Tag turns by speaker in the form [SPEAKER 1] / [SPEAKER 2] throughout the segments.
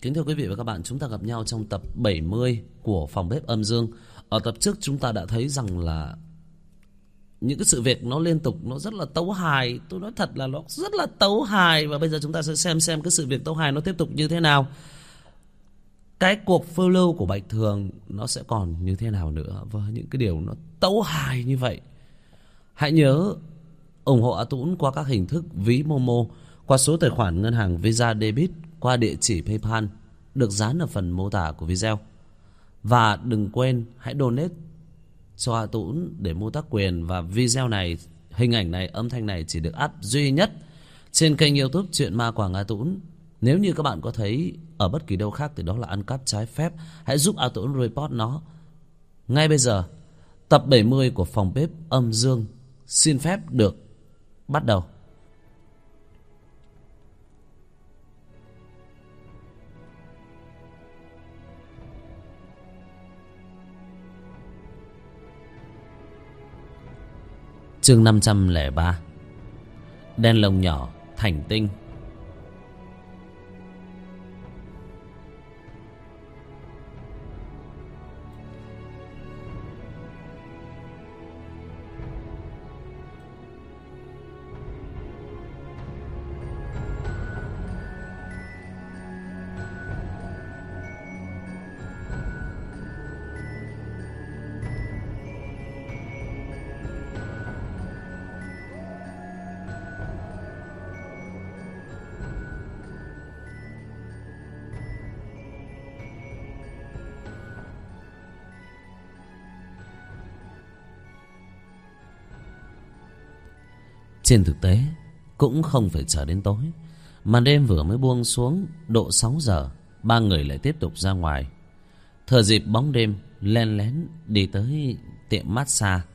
[SPEAKER 1] Kính thưa quý vị và các bạn, chúng ta gặp nhau trong tập 70 của Phòng Bếp Âm Dương. Ở tập trước chúng ta đã thấy rằng là những cái sự việc nó liên tục, nó rất là tấu hài. Tôi nói thật là nó rất là tấu hài. Và bây giờ chúng ta sẽ xem cái sự việc tấu hài nó tiếp tục như thế nào. Cái cuộc phiêu lưu của Bạch Thường nó sẽ còn như thế nào nữa với những cái điều nó tấu hài như vậy. Hãy nhớ ủng hộ A Tũng qua các hình thức ví Momo, qua số tài khoản ngân hàng Visa Debit, qua địa chỉ PayPal được dán ở phần mô tả của video. Và đừng quên hãy donate cho A Tũng để mua tác quyền. Và video này, hình ảnh này, âm thanh này chỉ được up duy nhất trên kênh YouTube Chuyện Ma Quảng A Tũng. Nếu như các bạn có thấy ở bất kỳ đâu khác thì đó là ăn cắp trái phép, hãy giúp A Tũng report nó. Ngay bây giờ, tập 70 của Phòng Bếp Âm Dương xin phép được bắt đầu. Chương 503. Đen lông nhỏ thành tinh. Trên thực tế cũng không phải chờ đến tối, màn đêm vừa mới buông xuống độ 6 giờ, ba người lại tiếp tục ra ngoài. Thừa dịp bóng đêm len lén đi tới tiệm massage.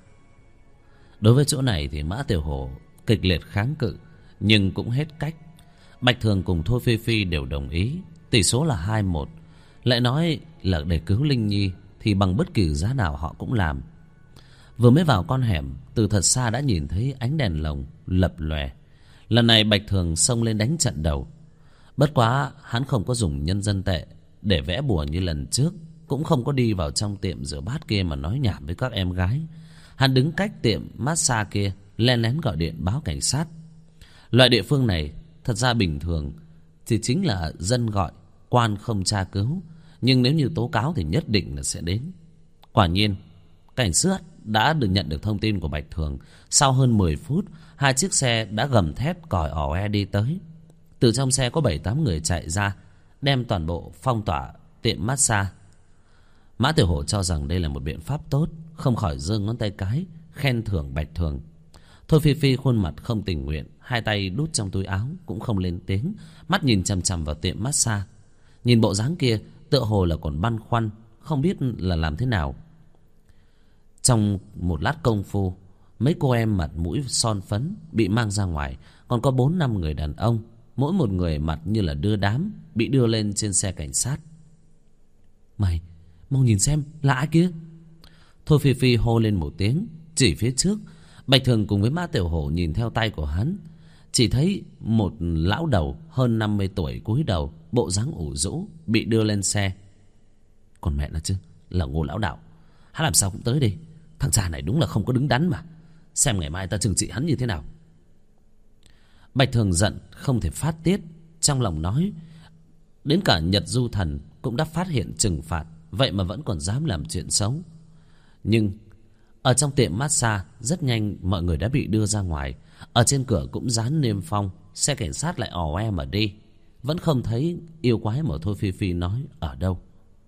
[SPEAKER 1] Đối với chỗ này thì Mã Tiểu Hổ kịch liệt kháng cự, nhưng cũng hết cách. Bạch Thường cùng Thôi Phi Phi đều đồng ý, tỷ số là 2-1. Lại nói là để cứu Linh Nhi thì bằng bất kỳ giá nào họ cũng làm. Vừa mới vào con hẻm, từ thật xa đã nhìn thấy ánh đèn lồng lập lòe. Lần này Bạch Thường xông lên đánh trận đầu. Bất quá hắn không có dùng nhân dân tệ để vẽ bùa như lần trước, cũng không có đi vào trong tiệm rửa bát kia mà nói nhảm với các em gái. Hắn đứng cách tiệm massage kia, len lén gọi điện báo cảnh sát. Loại địa phương này thật ra bình thường thì chính là dân gọi, quan không tra cứu, nhưng nếu như tố cáo thì nhất định là sẽ đến. Quả nhiên cảnh sát đã được nhận được thông tin của Bạch Thường. Sau hơn 10 phút, hai chiếc xe đã gầm thét còi ỏ e đi tới. Từ trong xe có 7-8 người chạy ra, đem toàn bộ phong tỏa tiệm massage. Mã Tiểu Hổ cho rằng đây là một biện pháp tốt, không khỏi giơ ngón tay cái khen thưởng Bạch Thường. Thôi Phi Phi khuôn mặt không tình nguyện, hai tay đút trong túi áo cũng không lên tiếng, mắt nhìn chằm chằm vào tiệm massage. Nhìn bộ dáng kia tựa hồ là còn băn khoăn, không biết là làm thế nào. Trong một lát công phu, mấy cô em mặt mũi son phấn bị mang ra ngoài. Còn có 4-5 người đàn ông, mỗi một người mặt như là đưa đám, bị đưa lên trên xe cảnh sát. Mày, mau nhìn xem là ai kia. Thôi Phi Phi hô lên một tiếng, chỉ phía trước. Bạch Thường cùng với Mã Tiểu Hổ nhìn theo tay của hắn, chỉ thấy một lão đầu hơn 50 tuổi cúi đầu, bộ dáng ủ rũ, bị đưa lên xe. Còn mẹ nó chứ, là Ngô lão đạo, hắn làm sao cũng tới đi. Thằng già này đúng là không có đứng đắn mà. Xem ngày mai ta trừng trị hắn như thế nào. Bạch Thường giận không thể phát tiết, trong lòng nói đến cả Nhật Du Thần cũng đã phát hiện trừng phạt, vậy mà vẫn còn dám làm chuyện xấu. Nhưng ở trong tiệm massage rất nhanh mọi người đã bị đưa ra ngoài. Ở trên cửa cũng dán niêm phong, xe cảnh sát lại ò e mà đi. Vẫn không thấy yêu quái mà Thôi Phi Phi nói ở đâu.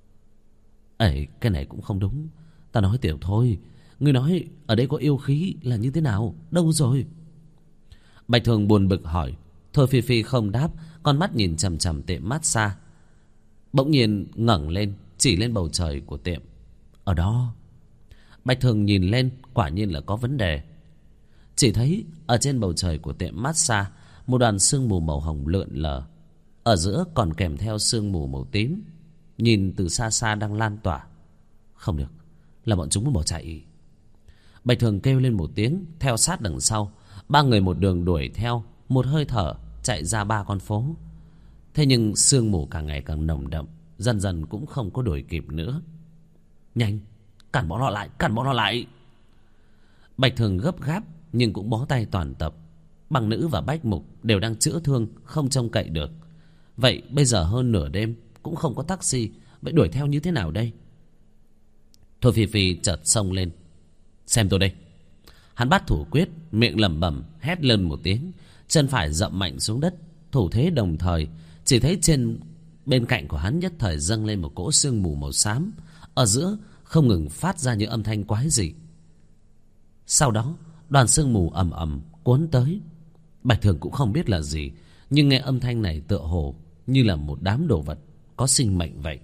[SPEAKER 1] Ấy, cái này cũng không đúng. Ta nói Tiểu Thôi, ngươi nói ở đây có yêu khí là như thế nào, đâu rồi? Bạch Thường buồn bực hỏi. Thôi Phi Phi không đáp, con mắt nhìn chằm chằm tiệm massage. Bỗng nhiên ngẩng lên, chỉ lên bầu trời của tiệm. Ở đó. Bạch Thường nhìn lên, quả nhiên là có vấn đề. Chỉ thấy ở trên bầu trời của tiệm massage, một đoàn sương mù màu hồng lượn lờ, ở giữa còn kèm theo sương mù màu tím, nhìn từ xa xa đang lan tỏa. Không được, là bọn chúng muốn bỏ chạy. Bạch Thường kêu lên một tiếng, theo sát đằng sau. Ba người một đường đuổi theo, một hơi thở chạy ra 3 con phố. Thế nhưng sương mù càng ngày càng nồng đậm, dần dần cũng không có đuổi kịp nữa. Nhanh, cản bọn họ lại, cản bọn họ lại. Bạch Thường gấp gáp nhưng cũng bó tay toàn tập. Bằng Nữ và Bách Mục đều đang chữa thương, không trông cậy được. Vậy bây giờ hơn nửa đêm, cũng không có taxi, vậy đuổi theo như thế nào đây? Thôi Phi Phi chợt xông lên. Xem tôi đây. Hắn bắt thủ quyết, miệng lẩm bẩm hét lên một tiếng, chân phải dậm mạnh xuống đất, thủ thế đồng thời. Chỉ thấy trên bên cạnh của hắn nhất thời dâng lên một cỗ sương mù màu xám, ở giữa không ngừng phát ra những âm thanh quái dị. Sau đó đoàn sương mù ầm ầm cuốn tới. Bạch Thường cũng không biết là gì, nhưng nghe âm thanh này tựa hồ như là một đám đồ vật có sinh mệnh vậy.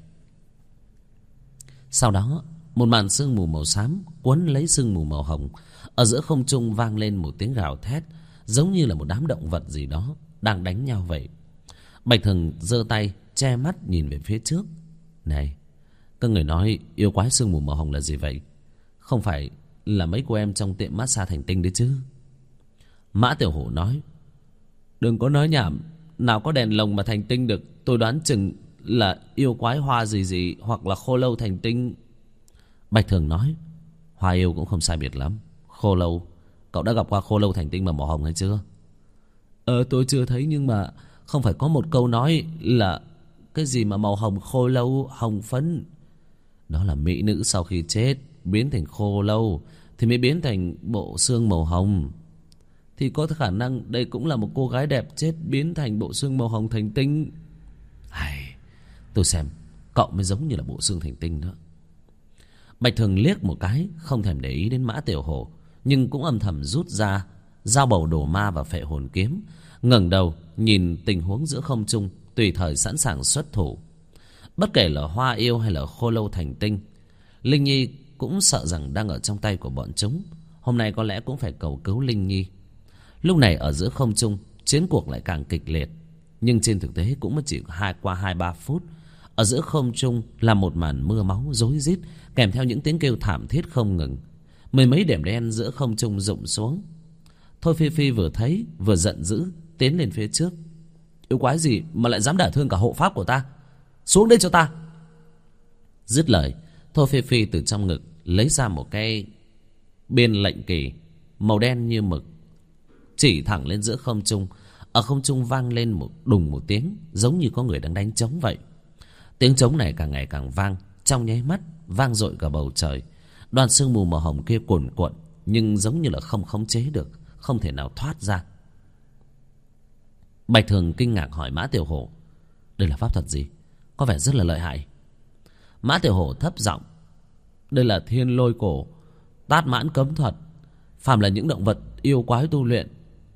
[SPEAKER 1] Sau đó một màn sương mù màu xám cuốn lấy sương mù màu hồng. Ở giữa không trung vang lên một tiếng gào thét, giống như là một đám động vật gì đó đang đánh nhau vậy. Bạch Thường giơ tay che mắt nhìn về phía trước. Này, các người nói yêu quái sương mù màu hồng là gì vậy? Không phải là mấy cô em trong tiệm massage Thành Tinh đấy chứ? Mã Tiểu Hổ nói. Đừng có nói nhảm, nào có đèn lồng mà thành tinh được. Tôi đoán chừng là yêu quái hoa gì gì, hoặc là khô lâu thành tinh. Bạch Thường nói. Hoa yêu cũng không sai biệt lắm. Khô lâu, cậu đã gặp qua khô lâu thành tinh mà màu hồng hay chưa? Tôi chưa thấy, nhưng mà không phải có một câu nói là cái gì mà màu hồng khô lâu hồng phấn? Đó là mỹ nữ sau khi chết biến thành khô lâu thì mới biến thành bộ xương màu hồng. Thì có khả năng đây cũng là một cô gái đẹp chết biến thành bộ xương màu hồng thành tinh. Tôi xem cậu mới giống như là bộ xương thành tinh đó. Bạch Thường liếc một cái, không thèm để ý đến Mã Tiểu Hổ, nhưng cũng âm thầm rút ra dao bầu đồ ma và phệ hồn kiếm, ngẩng đầu nhìn tình huống giữa không trung, tùy thời sẵn sàng xuất thủ. Bất kể là hoa yêu hay là khô lâu thành tinh, Linh Nhi cũng sợ rằng đang ở trong tay của bọn chúng. Hôm nay có lẽ cũng phải cầu cứu Linh Nhi. Lúc này ở giữa không trung, chiến cuộc lại càng kịch liệt. Nhưng trên thực tế cũng mới chỉ qua 2-3 phút. Ở giữa không trung là một màn mưa máu rối rít, kèm theo những tiếng kêu thảm thiết không ngừng. Mười mấy điểm đen giữa không trung rụng xuống. Thôi Phi Phi vừa thấy vừa giận dữ, tiến lên phía trước. Yêu quái gì mà lại dám đả thương cả hộ pháp của ta? Xuống đây cho ta! Dứt lời, Thôi Phi Phi từ trong ngực lấy ra một cái biên lệnh kỳ màu đen như mực, chỉ thẳng lên giữa không trung. Ở không trung vang lên một tiếng, giống như có người đang đánh trống vậy. Tiếng trống này càng ngày càng vang, trong nháy mắt vang dội cả bầu trời. Đoàn sương mù màu hồng kia cuồn cuộn, nhưng giống như là không khống chế được, không thể nào thoát ra. Bạch Thường kinh ngạc hỏi Mã Tiểu Hổ. Đây là pháp thuật gì? Có vẻ rất là lợi hại. Mã Tiểu Hổ thấp giọng. Đây là thiên lôi cổ, tát mãn cấm thuật. Phàm là những động vật yêu quái tu luyện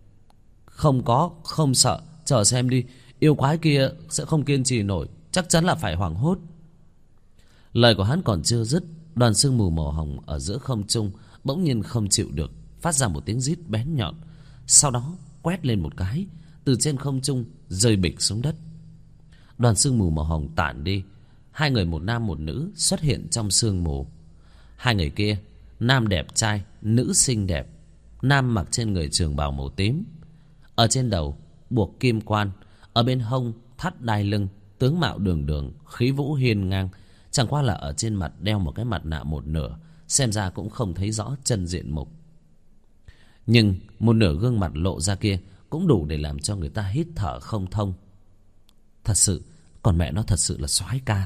[SPEAKER 1] không sợ, chờ xem đi, yêu quái kia sẽ không kiên trì nổi, chắc chắn là phải hoảng hốt. Lời của hắn còn chưa dứt, đoàn sương mù màu hồng ở giữa không trung bỗng nhiên không chịu được, phát ra một tiếng rít bén nhọn. Sau đó quét lên một cái, từ trên không trung rơi bịch xuống đất. Đoàn sương mù màu hồng tản đi. Hai người, một nam một nữ, xuất hiện trong sương mù. Hai người kia, nam đẹp trai, nữ xinh đẹp. Nam mặc trên người trường bào màu tím, ở trên đầu buộc kim quan, ở bên hông thắt đai lưng, tướng mạo đường đường, khí vũ hiên ngang. Chẳng qua là ở trên mặt đeo một cái mặt nạ một nửa, xem ra cũng không thấy rõ chân diện mục. Nhưng một nửa gương mặt lộ ra kia cũng đủ để làm cho người ta hít thở không thông. Thật sự, còn mẹ nó thật sự là soái ca.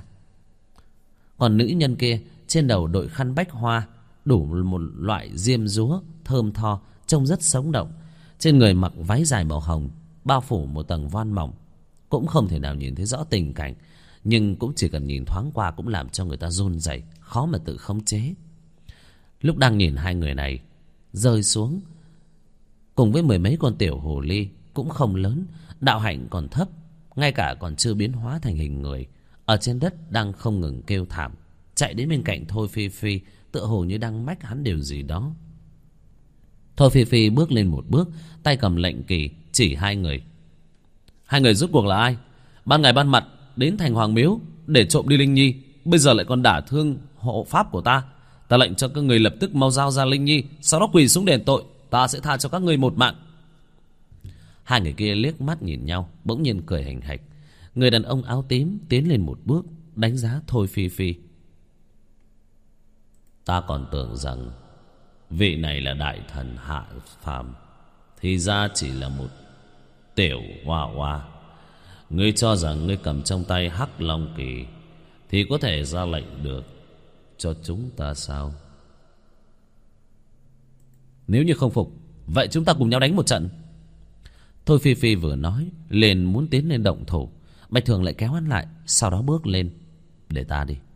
[SPEAKER 1] Còn nữ nhân kia trên đầu đội khăn bách hoa, đủ một loại diêm dúa thơm tho, trông rất sống động. Trên người mặc váy dài màu hồng, bao phủ một tầng voan mỏng, cũng không thể nào nhìn thấy rõ tình cảnh, nhưng cũng chỉ cần nhìn thoáng qua cũng làm cho người ta run rẩy, khó mà tự khống chế. Lúc đang nhìn hai người này rơi xuống, cùng với mười mấy con tiểu hồ ly cũng không lớn, đạo hạnh còn thấp, ngay cả còn chưa biến hóa thành hình người, ở trên đất đang không ngừng kêu thảm, chạy đến bên cạnh Thôi Phi Phi, tựa hồ như đang mách hắn điều gì đó. Thôi Phi Phi bước lên một bước, tay cầm lệnh kỳ chỉ hai người. Hai người rốt cuộc là ai? Ban ngày ban mặt đến thành Hoàng Miếu để trộm đi Linh Nhi, bây giờ lại còn đả thương hộ pháp của ta. Ta lệnh cho các người lập tức mau giao ra Linh Nhi, sau đó quỳ xuống đền tội, ta sẽ tha cho các người một mạng. Hai người kia liếc mắt nhìn nhau, bỗng nhiên cười hình hạch. Người đàn ông áo tím tiến lên một bước, đánh giá Thôi Phi Phi. Ta còn tưởng rằng vị này là đại thần hạ phàm, thì ra chỉ là một tiểu hoa hoa. Ngươi cho rằng ngươi cầm trong tay Hắc Long Kỳ thì có thể ra lệnh được cho chúng ta sao? Nếu như không phục, vậy chúng ta cùng nhau đánh một trận. Thôi Phi Phi vừa nói liền muốn tiến lên động thủ. Bạch Thường lại kéo hắn lại, sau đó bước lên. Để ta đi.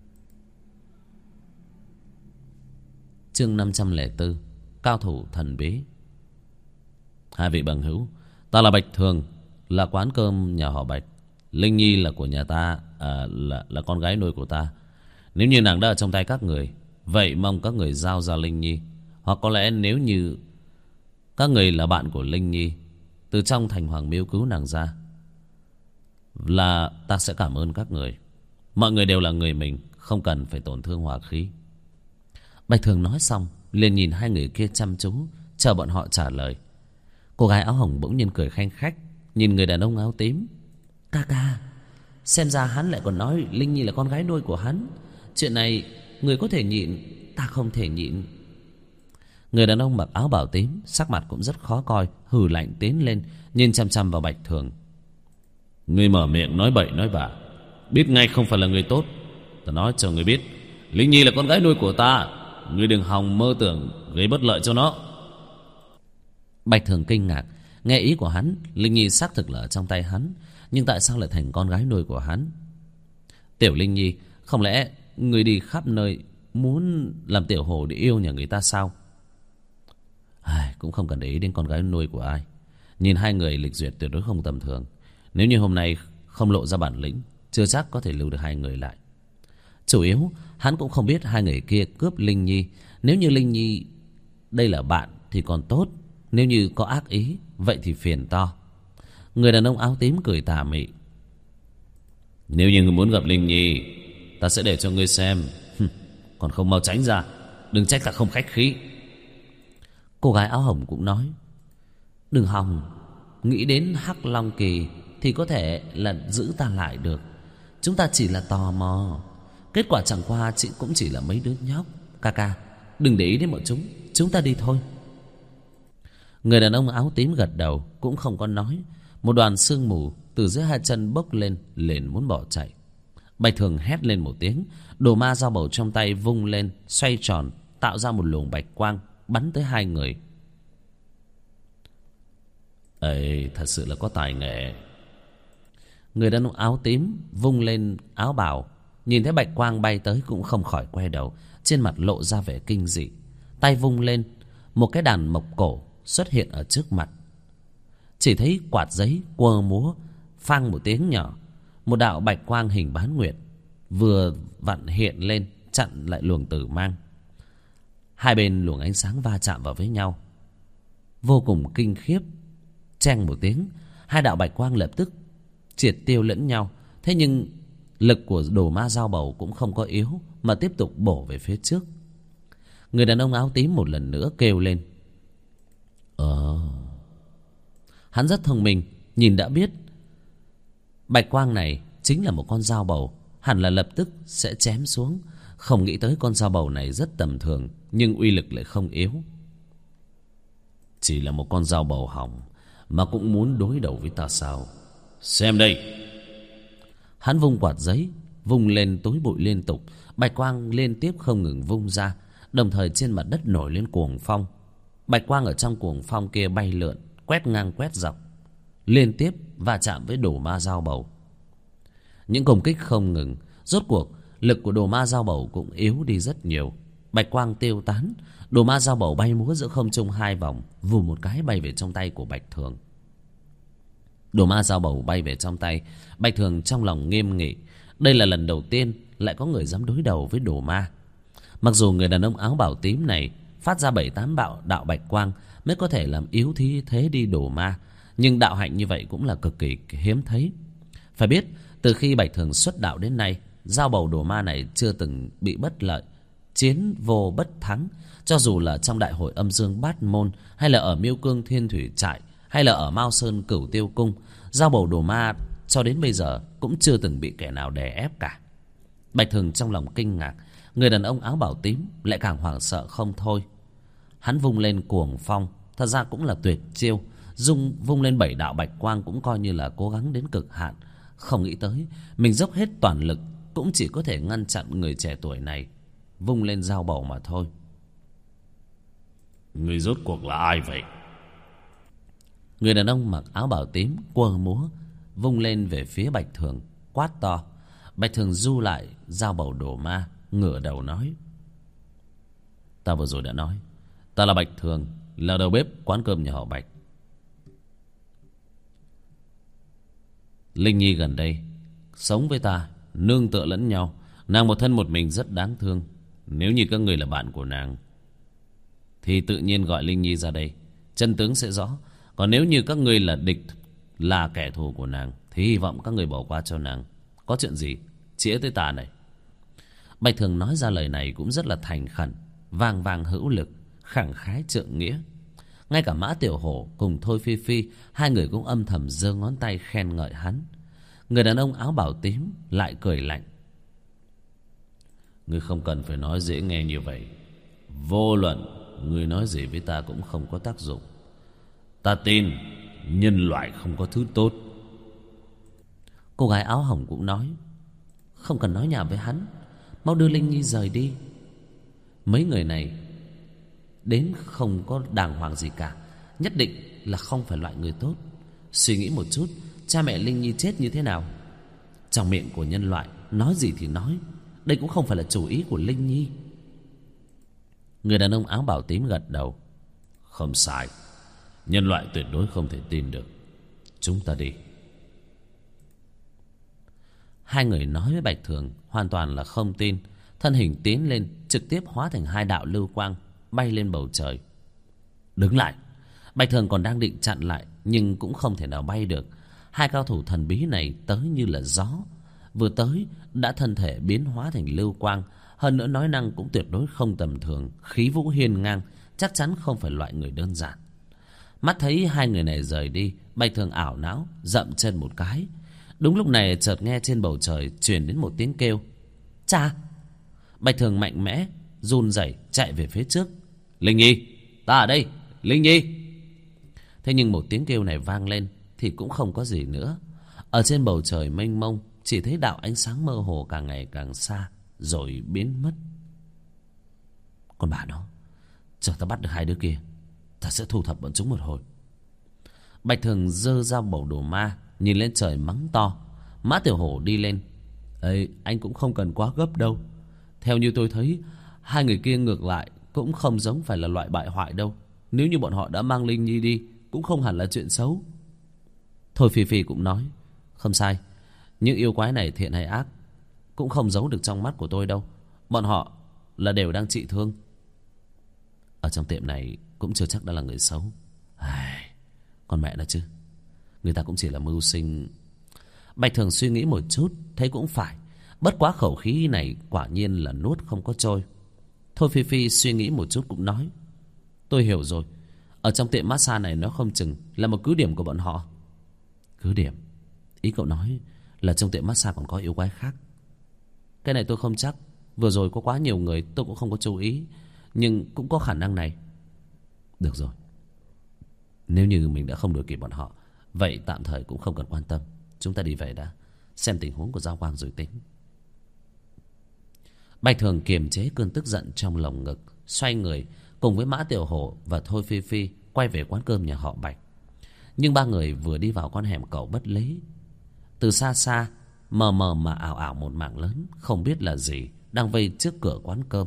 [SPEAKER 1] Chương 504. Cao thủ thần bí. Hai vị bằng hữu, ta là Bạch Thường, là quán cơm nhà họ Bạch. Linh Nhi là của nhà ta, là con gái nuôi của ta. Nếu như nàng đã ở trong tay các người, vậy mong các người giao ra Linh Nhi. Hoặc có lẽ nếu như các người là bạn của Linh Nhi, từ trong thành Hoàng Miếu cứu nàng ra, là ta sẽ cảm ơn các người. Mọi người đều là người mình, không cần phải tổn thương hòa khí. Bạch Thường nói xong liền nhìn hai người kia chăm chú, chờ bọn họ trả lời. Cô gái áo hồng bỗng nhiên cười khanh khách, nhìn người đàn ông áo tím. Ca ca, xem ra hắn lại còn nói Linh Nhi là con gái nuôi của hắn. Chuyện này người có thể nhịn, ta không thể nhịn. Người đàn ông mặc áo bảo tím, sắc mặt cũng rất khó coi, hừ lạnh tiến lên, nhìn chăm chăm vào Bạch Thường. Ngươi mở miệng nói bậy nói bạ, biết ngay không phải là người tốt. Ta nói cho ngươi biết, Linh Nhi là con gái nuôi của ta. Ngươi đừng hòng mơ tưởng gây bất lợi cho nó. Bạch Thường kinh ngạc, nghe ý của hắn, Linh Nhi xác thực là ở trong tay hắn, nhưng tại sao lại thành con gái nuôi của hắn? Tiểu Linh Nhi, không lẽ người đi khắp nơi muốn làm tiểu hồ để yêu nhà người ta sao? Cũng không cần để ý đến con gái nuôi của ai. Nhìn hai người lịch duyệt tuyệt đối không tầm thường. Nếu như hôm nay không lộ ra bản lĩnh, chưa chắc có thể lưu được hai người lại. Chủ yếu hắn cũng không biết hai người kia cướp Linh Nhi. Nếu như Linh Nhi đây là bạn thì còn tốt, nếu như có ác ý, vậy thì phiền to. Người đàn ông áo tím cười tà mị. Nếu như ngươi muốn gặp Linh Nhi, ta sẽ để cho ngươi xem. Còn không mau tránh ra, đừng trách ta không khách khí. Cô gái áo hồng cũng nói. Đừng hòng nghĩ đến Hắc Long Kỳ thì có thể là giữ ta lại được. Chúng ta chỉ là tò mò, kết quả chẳng qua cũng chỉ là mấy đứa nhóc. Ca ca, đừng để ý đến bọn chúng ta đi thôi. Người đàn ông áo tím gật đầu, cũng không có nói. Một đoàn sương mù từ dưới hai chân bốc lên, liền muốn bỏ chạy. Bạch Thường hét lên một tiếng, đồ ma dao bầu trong tay vung lên, xoay tròn, tạo ra một luồng bạch quang bắn tới hai người. Ê, thật sự là có tài nghệ. Người đàn ông áo tím vung lên áo bào, nhìn thấy bạch quang bay tới cũng không khỏi quay đầu, trên mặt lộ ra vẻ kinh dị. Tay vung lên, một cái đàn mộc cổ xuất hiện ở trước mặt. Chỉ thấy quạt giấy quơ múa, phang một tiếng nhỏ, một đạo bạch quang hình bán nguyệt vừa vặn hiện lên, chặn lại luồng tử mang. Hai bên luồng ánh sáng va chạm vào với nhau, vô cùng kinh khiếp. Cheng một tiếng, hai đạo bạch quang lập tức triệt tiêu lẫn nhau. Thế nhưng lực của đồ ma dao bầu cũng không có yếu, mà tiếp tục bổ về phía trước. Người đàn ông áo tím một lần nữa kêu lên. Hắn rất thông minh, nhìn đã biết bạch quang này chính là một con dao bầu, hẳn là lập tức sẽ chém xuống. Không nghĩ tới con dao bầu này rất tầm thường, nhưng uy lực lại không yếu. Chỉ là một con dao bầu hỏng mà cũng muốn đối đầu với ta sao? Xem đây. Hắn vung quạt giấy, vung lên túi bụi liên tục, bạch quang liên tiếp không ngừng vung ra. Đồng thời trên mặt đất nổi lên cuồng phong. Bạch quang ở trong cuồng phong kia bay lượn, quét ngang quét dọc, liên tiếp va chạm với đồ ma dao bầu. Những công kích không ngừng, rốt cuộc lực của đồ ma dao bầu cũng yếu đi rất nhiều. Bạch quang tiêu tán, đồ ma dao bầu bay múa giữa không trung hai vòng, vù một cái bay về trong tay của Bạch Thường. Đồ ma dao bầu bay về trong tay, Bạch Thường trong lòng nghiêm nghị. Đây là lần đầu tiên lại có người dám đối đầu với đồ ma. Mặc dù người đàn ông áo bảo tím này phát ra 7-8 đạo bạch quang mới có thể làm yếu thế đi đồ ma, nhưng đạo hạnh như vậy cũng là cực kỳ hiếm thấy. Phải biết, từ khi Bạch Thường xuất đạo đến nay, dao bầu đồ ma này chưa từng bị bất lợi, chiến vô bất thắng. Cho dù là trong đại hội âm dương bát môn, hay là ở Miêu Cương Thiên Thủy Trại, hay là ở Mao Sơn Cửu Tiêu Cung, dao bầu đồ ma cho đến bây giờ cũng chưa từng bị kẻ nào đè ép cả. Bạch Thường trong lòng kinh ngạc, người đàn ông áo bảo tím lại càng hoảng sợ không thôi. Hắn vung lên cuồng phong, thật ra cũng là tuyệt chiêu. Vung lên 7 đạo bạch quang cũng coi như là cố gắng đến cực hạn. Không nghĩ tới mình dốc hết toàn lực cũng chỉ có thể ngăn chặn người trẻ tuổi này vung lên dao bầu mà thôi.
[SPEAKER 2] Người rốt cuộc là ai vậy?
[SPEAKER 1] Người đàn ông mặc áo bảo tím quơ múa vung lên về phía Bạch Thường, quát to. Bạch Thường du lại dao bầu đồ ma, ngửa đầu nói: Ta vừa rồi đã nói, ta là Bạch Thường, là đầu bếp quán cơm nhà họ Bạch. Linh Nhi gần đây sống với ta, nương tựa lẫn nhau. Nàng một thân một mình rất đáng thương. Nếu như các người là bạn của nàng thì tự nhiên gọi Linh Nhi ra đây, chân tướng sẽ rõ. Còn nếu như các người là địch, là kẻ thù của nàng, thì hy vọng các người bỏ qua cho nàng. Có chuyện gì chĩa tới ta này. Bạch Thường nói ra lời này cũng rất là thành khẩn, vang vang hữu lực, khẳng khái trượng nghĩa. Ngay cả Mã Tiểu Hổ cùng Thôi Phi Phi, hai người cũng âm thầm giơ ngón tay khen ngợi hắn. Người đàn ông áo bảo tím lại cười lạnh: Ngươi không cần phải nói dễ nghe như vậy. Vô luận ngươi nói gì với ta cũng không có tác dụng. Ta tin nhân loại không có thứ tốt. Cô gái áo hồng cũng nói: Không cần nói nhảm với hắn, mau đưa Linh Nhi rời đi. Mấy người này đến không có đàng hoàng gì cả, nhất định là không phải loại người tốt. Suy nghĩ một chút, cha mẹ Linh Nhi chết như thế nào? Trong miệng của nhân loại nói gì thì nói, đây cũng không phải là chủ ý của Linh Nhi. Người đàn ông áo bảo tím gật đầu:
[SPEAKER 2] Không sai, nhân loại tuyệt đối không thể tin được. Chúng ta đi.
[SPEAKER 1] Hai người nói với Bạch Thường hoàn toàn là không tin. Thân hình tiến lên, trực tiếp hóa thành 2 đạo lưu quang bay lên bầu trời. Đứng lại! Bạch Thường còn đang định chặn lại, nhưng cũng không thể nào bay được. 2 cao thủ thần bí này tới như là gió, vừa tới đã thân thể biến hóa thành lưu quang. Hơn nữa nói năng cũng tuyệt đối không tầm thường, khí vũ hiên ngang, chắc chắn không phải loại người đơn giản. Mắt thấy 2 người này rời đi, Bạch Thường ảo não dậm chân một cái. Đúng lúc này chợt nghe trên bầu trời truyền đến một tiếng kêu: Cha! Bạch Thường mạnh mẽ run rẩy chạy về phía trước. Linh Nhi! Ta ở đây! Linh Nhi! Thế nhưng một tiếng kêu này vang lên thì cũng không có gì nữa. Ở trên bầu trời mênh mông chỉ thấy đạo ánh sáng mơ hồ càng ngày càng xa, rồi biến mất. Còn bà nó, chờ ta bắt được 2 đứa kia, ta sẽ thu thập bọn chúng một hồi. Bạch Thường giơ dao bầu đồ ma, nhìn lên trời mắng to. Mã Tiểu Hổ đi lên: Ê, anh cũng không cần quá gấp đâu. Theo như tôi thấy, 2 người kia ngược lại cũng không giống phải là loại bại hoại đâu. Nếu như bọn họ đã mang Linh Nhi đi, cũng không hẳn là chuyện xấu. Thôi Phi Phi cũng nói: Không sai, những yêu quái này thiện hay ác cũng không giấu được trong mắt của tôi đâu. Bọn họ là đều đang trị thương. Ở trong tiệm này cũng chưa chắc đã là người xấu. Con mẹ nó chứ, người ta cũng chỉ là mưu sinh. Bạch Thường suy nghĩ một chút, thấy cũng phải. Bất quá khẩu khí này quả nhiên là nuốt không có trôi. Thôi Phi Phi suy nghĩ một chút cũng nói: Tôi hiểu rồi, ở trong tiệm massage này nó không chừng là một cứ điểm của bọn họ. Cứ điểm? Ý cậu nói là trong tiệm massage còn có yêu quái khác? Cái này tôi không chắc, vừa rồi có quá nhiều người tôi cũng không có chú ý, nhưng cũng có khả năng này. Được rồi, nếu như mình đã không đuổi kịp bọn họ, vậy tạm thời cũng không cần quan tâm. Chúng ta đi về đã, xem tình huống của Giao Quang rồi tính. Bạch Thường kiềm chế cơn tức giận trong lồng ngực, xoay người cùng với Mã Tiểu Hổ và Thôi Phi Phi quay về quán cơm nhà họ Bạch. Nhưng 3 người vừa đi vào con hẻm cẩu bất lý, từ xa xa mờ mờ mà ảo ảo một mảng lớn không biết là gì đang vây trước cửa quán cơm.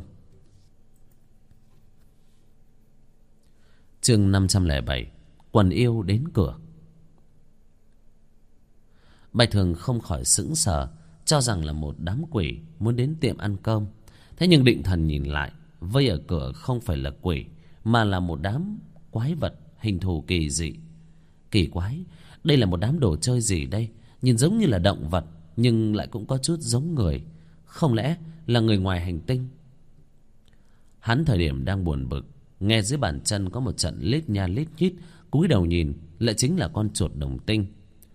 [SPEAKER 1] Chương 507: Quần yêu đến cửa. Bạch Thường không khỏi sững sờ, cho rằng là một đám quỷ muốn đến tiệm ăn cơm. Thế nhưng định thần nhìn lại, vây ở cửa không phải là quỷ, mà là một đám quái vật hình thù kỳ dị. Kỳ quái, đây là một đám đồ chơi gì đây? Nhìn giống như là động vật, nhưng lại cũng có chút giống người. Không lẽ là người ngoài hành tinh? Hắn thời điểm đang buồn bực, nghe dưới bàn chân có một trận lít nha lít nhít, cúi đầu nhìn lại chính là con chuột đồng tinh.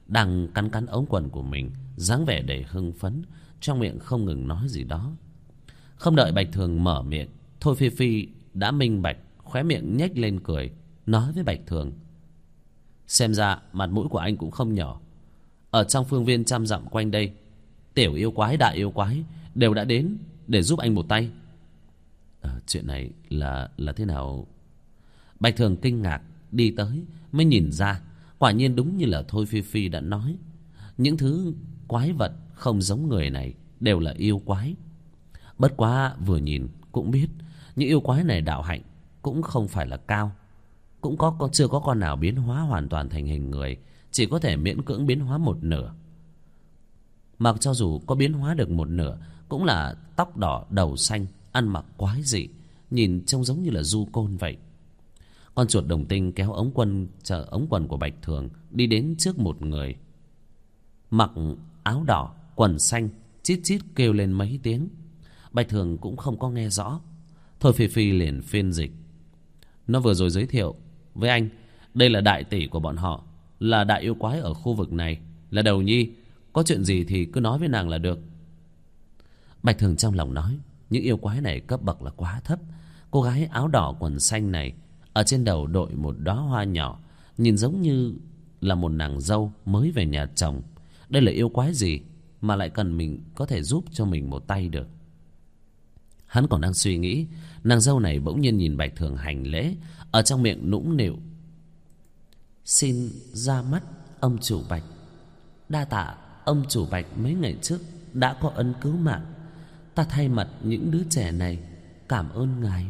[SPEAKER 1] đang cắn cắn ống quần của mình, dáng vẻ đầy hưng phấn, trong miệng không ngừng nói gì đó. Không đợi Bạch Thường mở miệng, Thôi Phi Phi đã minh bạch, khóe miệng nhếch lên cười, nói với Bạch Thường: xem ra mặt mũi của anh cũng không nhỏ. Ở trong phương viên 100 dặm quanh đây, tiểu yêu quái đại yêu quái đều đã đến để giúp anh một tay. Chuyện này là thế nào? Bạch Thường kinh ngạc đi tới mới nhìn ra, quả nhiên đúng như là Thôi Phi Phi đã nói, những thứ quái vật không giống người này đều là yêu quái. Bất quá vừa nhìn cũng biết những yêu quái này đạo hạnh cũng không phải là cao, cũng chưa có con nào biến hóa hoàn toàn thành hình người, chỉ có thể miễn cưỡng biến hóa một nửa. Mặc cho dù có biến hóa được một nửa, cũng là tóc đỏ đầu xanh, ăn mặc quái dị, nhìn trông giống như là du côn vậy. Con chuột đồng tinh kéo ống quần của Bạch Thường đi đến trước một người mặc áo đỏ quần xanh, chít chít kêu lên mấy tiếng. Bạch Thường cũng không có nghe rõ. Thôi Phi Phi liền phiên dịch: nó vừa rồi giới thiệu với anh, đây là đại tỷ của bọn họ, là đại yêu quái ở khu vực này, là Đầu Nhi. Có chuyện gì thì cứ nói với nàng là được. Bạch Thường trong lòng nói, những yêu quái này cấp bậc là quá thấp. Cô gái áo đỏ quần xanh này ở trên đầu đội một đóa hoa nhỏ, nhìn giống như là một nàng dâu mới về nhà chồng. Đây là yêu quái gì mà lại cần mình có thể giúp cho mình một tay được? Hắn còn đang suy nghĩ, nàng dâu này bỗng nhiên nhìn Bạch Thường hành lễ, ở trong miệng nũng nịu: xin ra mắt ông chủ Bạch. Đa tạ ông chủ Bạch mấy ngày trước đã có ân cứu mạng. Ta thay mặt những đứa trẻ này cảm ơn ngài.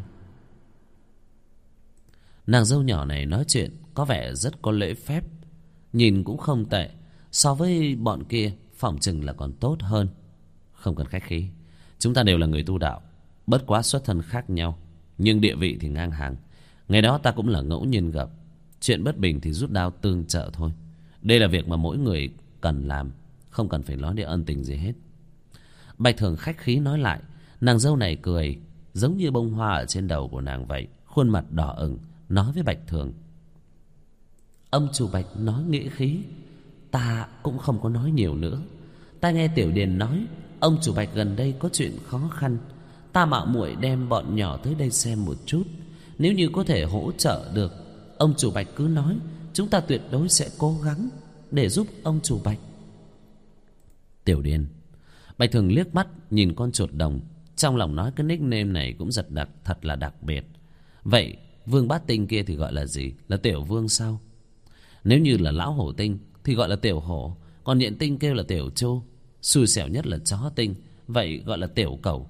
[SPEAKER 1] Nàng dâu nhỏ này nói chuyện có vẻ rất có lễ phép, nhìn cũng không tệ, so với bọn kia phỏng chừng là còn tốt hơn. Không cần khách khí, chúng ta đều là người tu đạo, bất quá xuất thân khác nhau, nhưng địa vị thì ngang hàng. Ngày đó ta cũng là ngẫu nhiên gặp, chuyện bất bình thì rút đao tương trợ thôi. Đây là việc mà mỗi người cần làm, không cần phải nói đến ân tình gì hết. Bạch Thường khách khí nói lại. Nàng dâu này cười giống như bông hoa ở trên đầu của nàng vậy, khuôn mặt đỏ ửng, nói với Bạch Thường: ông chủ Bạch nói nghĩa khí, ta cũng không có nói nhiều nữa. Ta nghe Tiểu Điền nói ông chủ Bạch gần đây có chuyện khó khăn, ta mạo muội đem bọn nhỏ tới đây xem một chút. Nếu như có thể hỗ trợ được, ông chủ Bạch cứ nói, chúng ta tuyệt đối sẽ cố gắng để giúp ông chủ Bạch. Tiểu Điền. Bạch Thường liếc mắt nhìn con chuột đồng, trong lòng nói cái nickname này cũng thật là đặc biệt. Vậy Vương Bát Tinh kia thì gọi là gì? Là Tiểu Vương sao? Nếu như là Lão Hổ Tinh thì gọi là Tiểu Hổ, còn Nhện Tinh kêu là Tiểu Trô, xui xẻo nhất là Chó Tinh, vậy gọi là Tiểu Cẩu.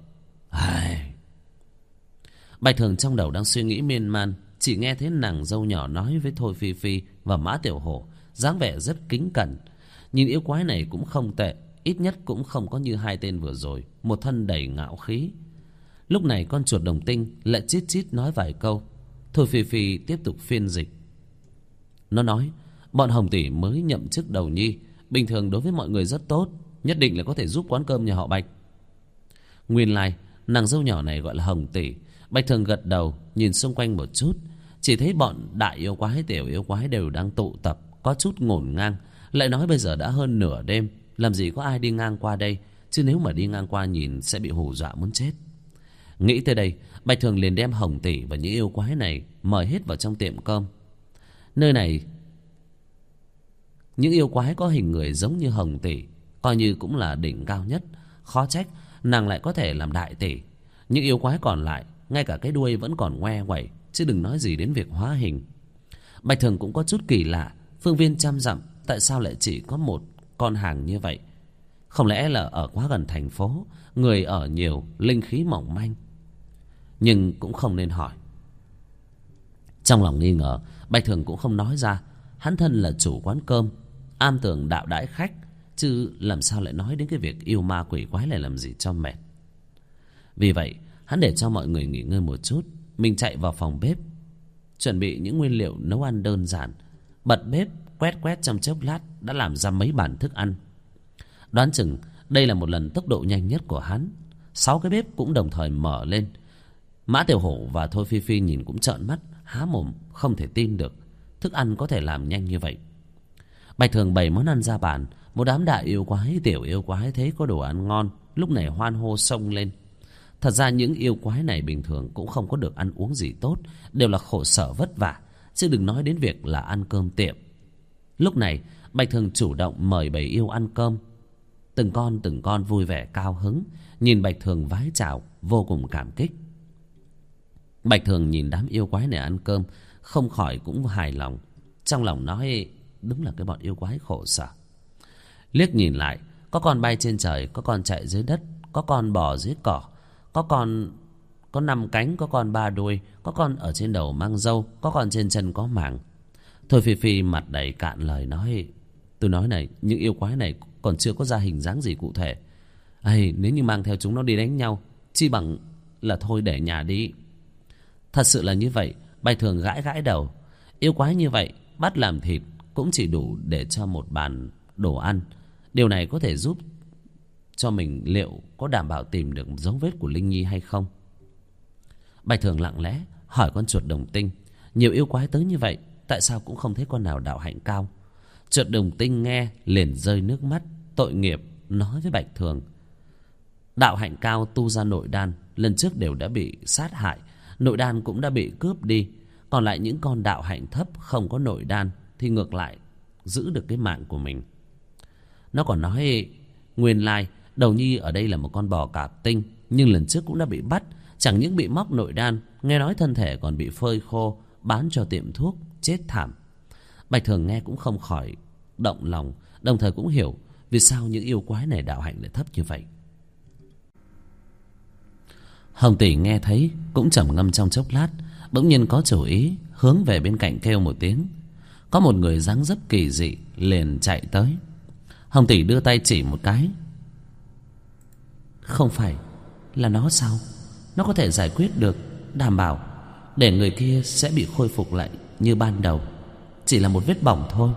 [SPEAKER 1] Bạch Thường trong đầu đang suy nghĩ miên man, chỉ nghe thấy nàng dâu nhỏ nói với Thôi Phi Phi và Mã Tiểu Hổ, dáng vẻ rất kính cẩn. Nhìn yêu quái này cũng không tệ, ít nhất cũng không có như hai tên vừa rồi, một thân đầy ngạo khí. Lúc này con chuột đồng tinh lại chít chít nói vài câu. Thôi Phi Phi tiếp tục phiên dịch. Nó nói, bọn Hồng tỷ mới nhậm chức Đầu Nhi, bình thường đối với mọi người rất tốt, nhất định là có thể giúp quán cơm nhà họ Bạch. Nguyên lai nàng dâu nhỏ này gọi là Hồng tỷ. Bạch Thường gật đầu, nhìn xung quanh một chút, chỉ thấy bọn đại yêu quái tiểu yêu quái đều đang tụ tập, có chút ngổn ngang. Lại nói bây giờ đã hơn nửa đêm, làm gì có ai đi ngang qua đây, chứ nếu mà đi ngang qua nhìn sẽ bị hù dọa muốn chết. Nghĩ tới đây, Bạch Thường liền đem Hồng tỷ và những yêu quái này mời hết vào trong tiệm cơm. Nơi này những yêu quái có hình người giống như Hồng tỷ coi như cũng là đỉnh cao nhất, khó trách nàng lại có thể làm đại tỷ. Những yêu quái còn lại ngay cả cái đuôi vẫn còn ngoe nguẩy, chứ đừng nói gì đến việc hóa hình. Bạch Thường cũng có chút kỳ lạ, phương viên 100 dặm tại sao lại chỉ có một con hàng như vậy? Không lẽ là ở quá gần thành phố, người ở nhiều, linh khí mỏng manh? Nhưng cũng không nên hỏi. Trong lòng nghi ngờ, Bạch Thường cũng không nói ra. Hắn thân là chủ quán cơm, am tường đạo đãi khách, chứ làm sao lại nói đến cái việc yêu ma quỷ quái này làm gì cho mệt. Vì vậy hắn để cho mọi người nghỉ ngơi một chút, mình chạy vào phòng bếp chuẩn bị những nguyên liệu nấu ăn đơn giản. Bật bếp quét trong chốc lát đã làm ra mấy bàn thức ăn. Đoán chừng đây là một lần tốc độ nhanh nhất của hắn. 6 cái bếp cũng đồng thời mở lên. Mã Tiểu Hổ và Thôi Phi Phi nhìn cũng trợn mắt há mồm không thể tin được thức ăn có thể làm nhanh như vậy. Bạch Thường bày món ăn ra bàn. Một đám đại yêu quái, tiểu yêu quái thấy có đồ ăn ngon, lúc này hoan hô xông lên. Thật ra những yêu quái này bình thường cũng không có được ăn uống gì tốt, đều là khổ sở vất vả, chứ đừng nói đến việc là ăn cơm tiệm. Lúc này Bạch Thường chủ động mời bầy yêu ăn cơm. Từng con vui vẻ cao hứng, nhìn Bạch Thường vái chào, vô cùng cảm kích. Bạch Thường nhìn đám yêu quái này ăn cơm, không khỏi cũng hài lòng. Trong lòng nói, đúng là cái bọn yêu quái khổ sở. Liếc nhìn lại, có con bay trên trời, có con chạy dưới đất, có con bò dưới cỏ, có con có 5 cánh, có con 3 đuôi, có con ở trên đầu mang râu, có con trên chân có màng. Thôi Phi Phi mặt đầy cạn lời nói, tôi nói này, những yêu quái này còn chưa có ra hình dáng gì cụ thể. Nếu như mang theo chúng nó đi đánh nhau, chi bằng là thôi để nhà đi. Thật sự là như vậy. Bạch Thường gãi gãi đầu. Yêu quái như vậy bắt làm thịt cũng chỉ đủ để cho một bàn đồ ăn. Điều này có thể giúp cho mình liệu có đảm bảo tìm được dấu vết của Linh Nhi hay không. Bạch Thường lặng lẽ hỏi con chuột đồng tinh, nhiều yêu quái tới như vậy, tại sao cũng không thấy con nào đạo hạnh cao? Chuột đồng tinh nghe liền rơi nước mắt, tội nghiệp nói với Bạch Thường, đạo hạnh cao tu ra nội đan lần trước đều đã bị sát hại, nội đan cũng đã bị cướp đi. Còn lại những con đạo hạnh thấp không có nội đan thì ngược lại giữ được cái mạng của mình. Nó còn nói, nguyên lai Đầu Nhi ở đây là một con bò cạp tinh, nhưng lần trước cũng đã bị bắt, chẳng những bị móc nội đan, nghe nói thân thể còn bị phơi khô bán cho tiệm thuốc, chết thảm. Bạch Thường nghe cũng không khỏi động lòng, đồng thời cũng hiểu vì sao những yêu quái này đạo hạnh lại thấp như vậy. Hồng Tỷ nghe thấy cũng trầm ngâm trong chốc lát, bỗng nhiên có chủ ý, hướng về bên cạnh kêu một tiếng. Có một người dáng dấp kỳ dị liền chạy tới. Hồng Tỷ đưa tay chỉ một cái. Không phải là nó sao? Nó có thể giải quyết được, đảm bảo để người kia sẽ bị khôi phục lại như ban đầu. Chỉ là một vết bỏng thôi.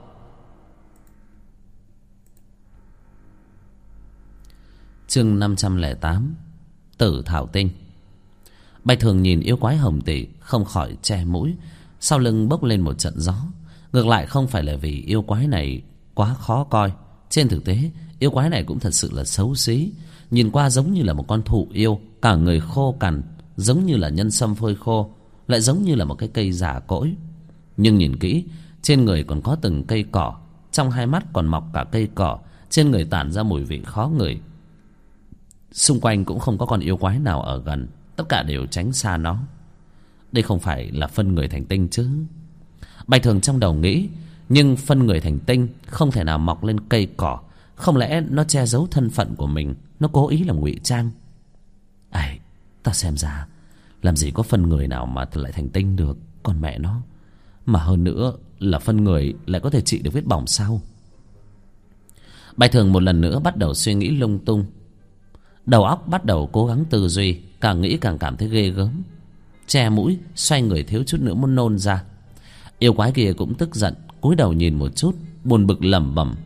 [SPEAKER 1] Chương 508, Tử Thảo Tinh. Bạch Thường nhìn yêu quái Hồng Tỷ không khỏi che mũi, sau lưng bốc lên một trận gió. Ngược lại không phải là vì yêu quái này quá khó coi, trên thực tế yêu quái này cũng thật sự là xấu xí, nhìn qua giống như là một con thụ yêu, cả người khô cằn, giống như là nhân sâm phơi khô, lại giống như là một cái cây già cỗi. Nhưng nhìn kỹ, trên người còn có từng cây cỏ, trong hai mắt còn mọc cả cây cỏ, trên người tản ra mùi vị khó ngửi. Xung quanh cũng không có con yêu quái nào ở gần, tất cả đều tránh xa nó. Đây không phải là phân người thành tinh chứ? Bạch Thường trong đầu nghĩ, nhưng phân người thành tinh không thể nào mọc lên cây cỏ, không lẽ nó che giấu thân phận của mình, nó cố ý làm ngụy trang? Ta xem ra làm gì có phân người nào mà lại thành tinh được, còn mẹ nó. Mà hơn nữa là phân người lại có thể trị được vết bỏng sao? Bạch Thường một lần nữa bắt đầu suy nghĩ lung tung, đầu óc bắt đầu cố gắng tư duy, càng nghĩ càng cảm thấy ghê gớm, che mũi xoay người thiếu chút nữa muốn nôn ra. Yêu quái kia cũng tức giận, cúi đầu nhìn một chút, buồn bực lẩm bẩm,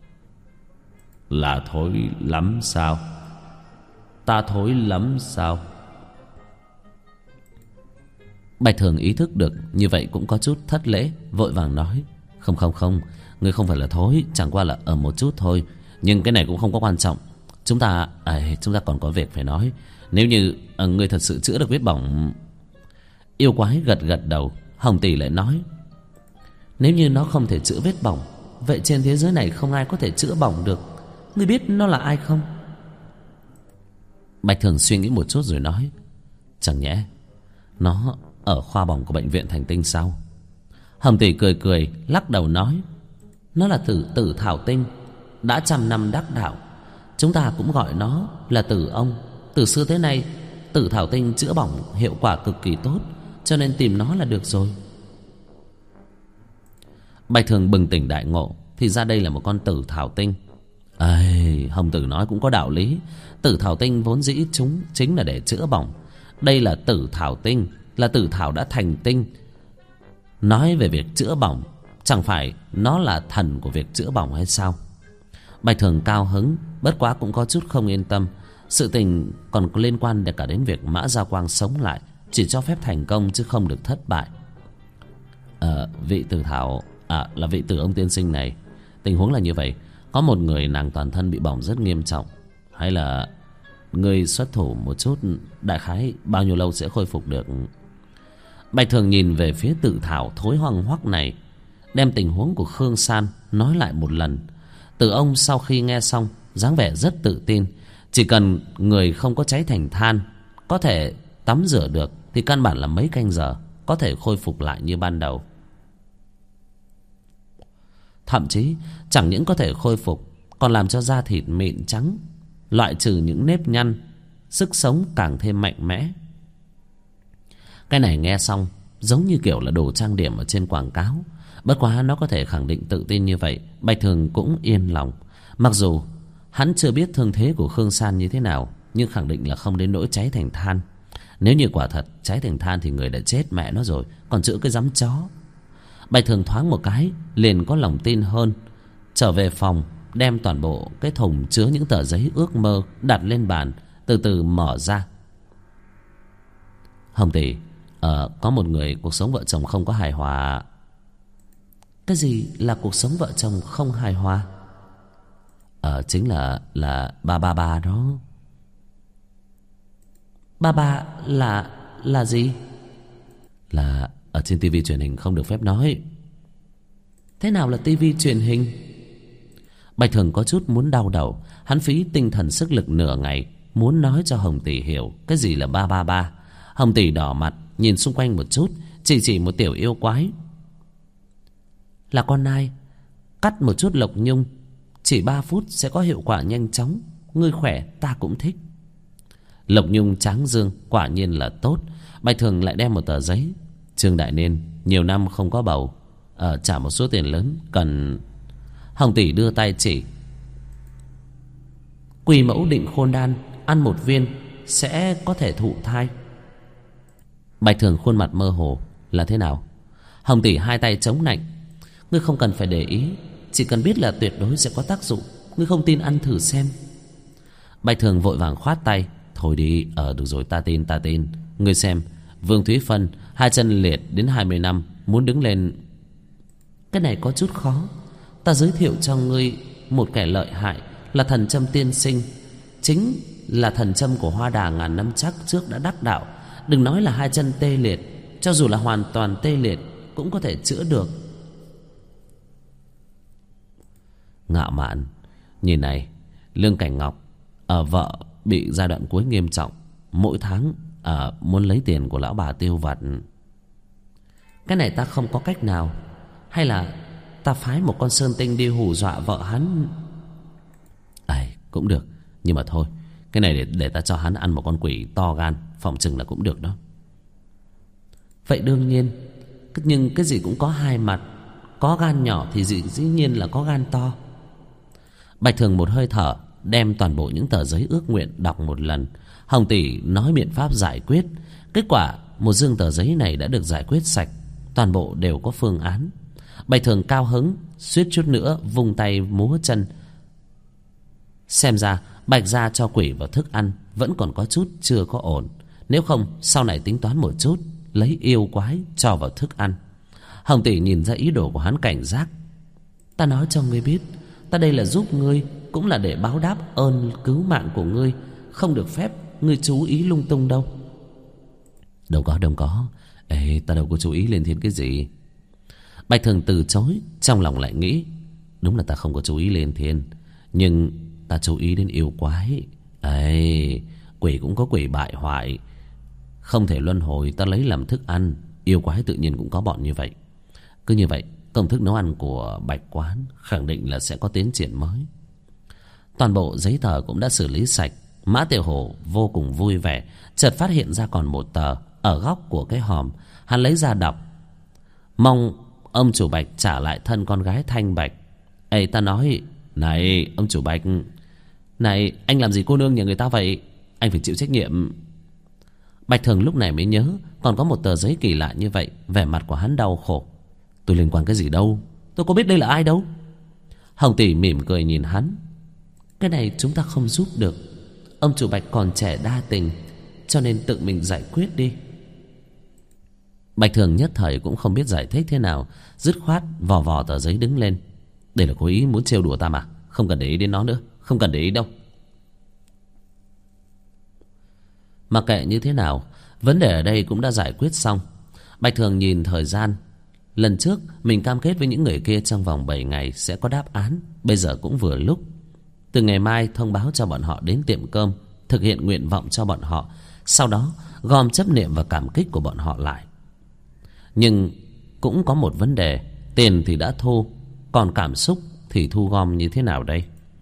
[SPEAKER 1] là thối lắm sao? Ta thối lắm sao? Bạch Thường ý thức được như vậy cũng có chút thất lễ, vội vàng nói, Không, ngươi không phải là thối, chẳng qua là ở một chút thôi, nhưng cái này cũng không có quan trọng. Chúng ta còn có việc phải nói. Nếu như ngươi thật sự chữa được vết bỏng. Yêu quái gật đầu. Hồng Tỷ lại nói, nếu như nó không thể chữa vết bỏng, vậy trên thế giới này không ai có thể chữa bỏng được. Ngươi biết nó là ai không? Bạch Thường suy nghĩ một chút rồi nói, chẳng nhẽ nó ở khoa bỏng của bệnh viện Thành Tinh sao? Hồng Tỷ cười lắc đầu nói, nó là Tử Thảo Tinh, đã 100 năm đắc đạo. Chúng ta cũng gọi nó là Tử Ông. Từ xưa tới nay Tử Thảo Tinh chữa bỏng hiệu quả cực kỳ tốt, cho nên tìm nó là được rồi. Bạch Thường bừng tỉnh đại ngộ, thì ra đây là một con Tử Thảo Tinh. Hồng Tử nói cũng có đạo lý. Tử Thảo Tinh vốn dĩ chúng chính là để chữa bỏng. Đây là Tử Thảo Tinh, là tử thảo đã thành tinh. Nói về việc chữa bỏng, chẳng phải nó là thần của việc chữa bỏng hay sao? Bạch Thường cao hứng, bất quá cũng có chút không yên tâm. Sự tình còn có liên quan cả đến việc Mã Gia Quang sống lại, chỉ cho phép thành công chứ không được thất bại. Vị tử thảo là vị tử ông tiên sinh này, Tình huống là như vậy. Có một người nàng toàn thân bị bỏng rất nghiêm trọng. Hay là ngươi xuất thủ một chút, đại khái bao nhiêu lâu sẽ khôi phục được? Bạch Thường nhìn về phía tự thảo thối hoang hoắc này, đem tình huống của Khương San nói lại một lần. Từ ông sau khi nghe xong, dáng vẻ rất tự tin. Chỉ cần người không có cháy thành than, có thể tắm rửa được, thì căn bản là mấy canh giờ có thể khôi phục lại như ban đầu. Thậm chí chẳng những có thể khôi phục, còn làm cho da thịt mịn trắng, loại trừ những nếp nhăn, sức sống càng thêm mạnh mẽ. Cái này nghe xong giống như kiểu là đồ trang điểm ở trên quảng cáo. Bất quá nó có thể khẳng định tự tin như vậy, Bạch Thường cũng yên lòng. Mặc dù hắn chưa biết thương thế của Khương San như thế nào, nhưng khẳng định là không đến nỗi cháy thành than. Nếu như quả thật cháy thành than thì người đã chết mẹ nó rồi, còn chữa cái dám chó. Bạch Thường thoáng một cái liền có lòng tin hơn. Trở về phòng, đem toàn bộ cái thùng chứa những tờ giấy ước mơ đặt lên bàn, từ từ mở ra. Hồng tỷ, có một người cuộc sống vợ chồng không có hài hòa. Cái gì là cuộc sống vợ chồng không hài hòa? Chính là 333 đó. 33 là gì? Là ở trên tivi truyền hình không được phép nói. Thế nào là tivi truyền hình? Bạch Thường có chút muốn đau đầu. Hắn phí tinh thần sức lực nửa ngày muốn nói cho Hồng tỷ hiểu cái gì là 333. Hồng tỷ đỏ mặt nhìn xung quanh một chút, chỉ một tiểu yêu quái. Là con nai cắt một chút lộc nhung, chỉ 3 phút sẽ có hiệu quả nhanh chóng. Ngươi khỏe ta cũng thích. Lộc nhung tráng dương quả nhiên là tốt. Bạch Thường lại đem một tờ giấy. Trương Đại Nên nhiều năm không có bầu, trả một số tiền lớn cần. Hồng tỷ đưa tay chỉ. Quỳ mẫu định khôn đan, ăn 1 viên sẽ có thể thụ thai. Bạch Thường khuôn mặt mơ hồ. Là thế nào? Hồng tỷ hai tay chống nạnh. Ngươi không cần phải để ý, chỉ cần biết là tuyệt đối sẽ có tác dụng. Ngươi không tin ăn thử xem. Bạch Thường vội vàng khoát tay. Thôi đi, được rồi, ta tin. Ngươi xem, Vương Thúy Phân 2 chân liệt đến 20 năm, muốn đứng lên. Cái này có chút khó. Ta giới thiệu cho ngươi một kẻ lợi hại, là thần châm tiên sinh. Chính là thần châm của Hoa Đà ngàn năm chắc trước đã đắc đạo. Đừng nói là 2 chân tê liệt, cho dù là hoàn toàn tê liệt cũng có thể chữa được. Ngạo mạn. Nhìn này, Lương Cảnh Ngọc vợ bị giai đoạn cuối nghiêm trọng, mỗi tháng muốn lấy tiền của lão bà tiêu vặt. Cái này ta không có cách nào. Hay là ta phái một con sơn tinh đi hù dọa vợ hắn? Cũng được. Nhưng mà thôi, cái này để ta cho hắn ăn một con quỷ to gan, phòng chừng là cũng được đó. Vậy đương nhiên. Nhưng cái gì cũng có hai mặt. Có gan nhỏ thì dĩ nhiên là có gan to. Bạch Thường một hơi thở đem toàn bộ những tờ giấy ước nguyện đọc một lần. Hồng tỷ nói biện pháp giải quyết. Kết quả một dương tờ giấy này đã được giải quyết sạch. Toàn bộ đều có phương án. Bạch Thường cao hứng, suýt chút nữa vung tay múa chân. Xem ra Bạch gia cho quỷ vào thức ăn vẫn còn có chút chưa có ổn. Nếu không sau này tính toán một chút, lấy yêu quái cho vào thức ăn. Hồng tỷ nhìn ra ý đồ của hắn, cảnh giác. Ta nói cho ngươi biết, ta đây là giúp ngươi, cũng là để báo đáp ơn cứu mạng của ngươi. Không được phép ngươi chú ý lung tung đâu. Đâu có. Ta đâu có chú ý lên thiên cái gì. Bạch Thường từ chối, trong lòng lại nghĩ. Đúng là ta không có chú ý lên thiên, nhưng ta chú ý đến yêu quái. Quỷ cũng có quỷ bại hoại, không thể luân hồi, ta lấy làm thức ăn. Yêu quái tự nhiên cũng có bọn như vậy. Cứ như vậy, công thức nấu ăn của Bạch quán khẳng định là sẽ có tiến triển mới. Toàn bộ giấy tờ cũng đã xử lý sạch. Mã Tiểu Hổ vô cùng vui vẻ, chợt phát hiện ra còn một tờ ở góc của cái hòm. Hắn lấy ra đọc. Mong ông chủ Bạch trả lại thân con gái Thanh Bạch. Ta nói, này ông chủ Bạch, này anh làm gì cô nương nhà người ta vậy? Anh phải chịu trách nhiệm. Bạch Thường lúc này mới nhớ còn có một tờ giấy kỳ lạ như vậy. Vẻ mặt của hắn đau khổ. Tôi liên quan cái gì đâu, tôi có biết đây là ai đâu. Hồng tỷ mỉm cười nhìn hắn. Cái này chúng ta không giúp được. Ông chủ Bạch còn trẻ đa tình, cho nên tự mình giải quyết đi. Bạch Thường nhất thời cũng không biết giải thích thế nào, dứt khoát vò tờ giấy đứng lên. Đây là cố ý muốn trêu đùa ta mà. Không cần để ý đến nó nữa. Không cần để ý đâu. Mặc kệ như thế nào, vấn đề ở đây cũng đã giải quyết xong. Bạch Thường nhìn thời gian. Lần trước mình cam kết với những người kia trong vòng 7 ngày sẽ có đáp án. Bây giờ cũng vừa lúc. Từ ngày mai thông báo cho bọn họ đến tiệm cơm, thực hiện nguyện vọng cho bọn họ, sau đó gom chấp niệm và cảm kích của bọn họ lại. Nhưng cũng có một vấn đề. Tiền thì đã thu, còn cảm xúc thì thu gom như thế nào đây?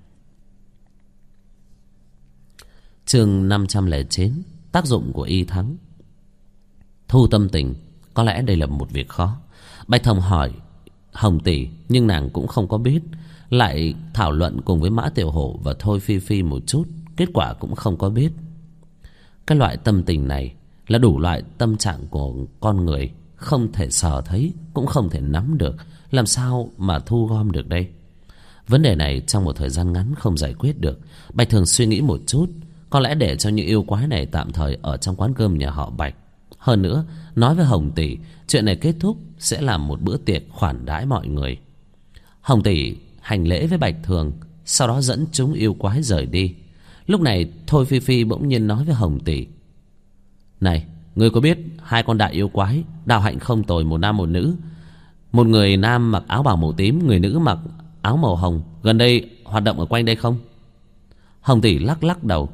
[SPEAKER 1] Chương 509. Tác dụng của y thắng. Thu tâm tình, có lẽ đây là một việc khó. Bạch Thông hỏi Hồng tỷ, nhưng nàng cũng không có biết. Lại thảo luận cùng với Mã Tiểu Hổ và Thôi Phi Phi một chút, kết quả cũng không có biết. Cái loại tâm tình này là đủ loại tâm trạng của con người, không thể sờ thấy, cũng không thể nắm được. Làm sao mà thu gom được đây? Vấn đề này trong một thời gian ngắn không giải quyết được. Bạch Thường suy nghĩ một chút, có lẽ để cho những yêu quái này tạm thời ở trong quán cơm nhà họ Bạch. Hơn nữa, nói với Hồng tỷ, chuyện này kết thúc sẽ làm một bữa tiệc khoản đãi mọi người. Hồng tỷ hành lễ với Bạch Thường, sau đó dẫn chúng yêu quái rời đi. Lúc này Thôi Phi Phi bỗng nhiên nói với Hồng tỷ: Này, ngươi có biết hai con đại yêu quái đạo hạnh không tồi, một nam một nữ. Một người nam mặc áo bào màu tím, người nữ mặc áo màu hồng, gần đây hoạt động ở quanh đây không? Hồng tỷ lắc lắc đầu.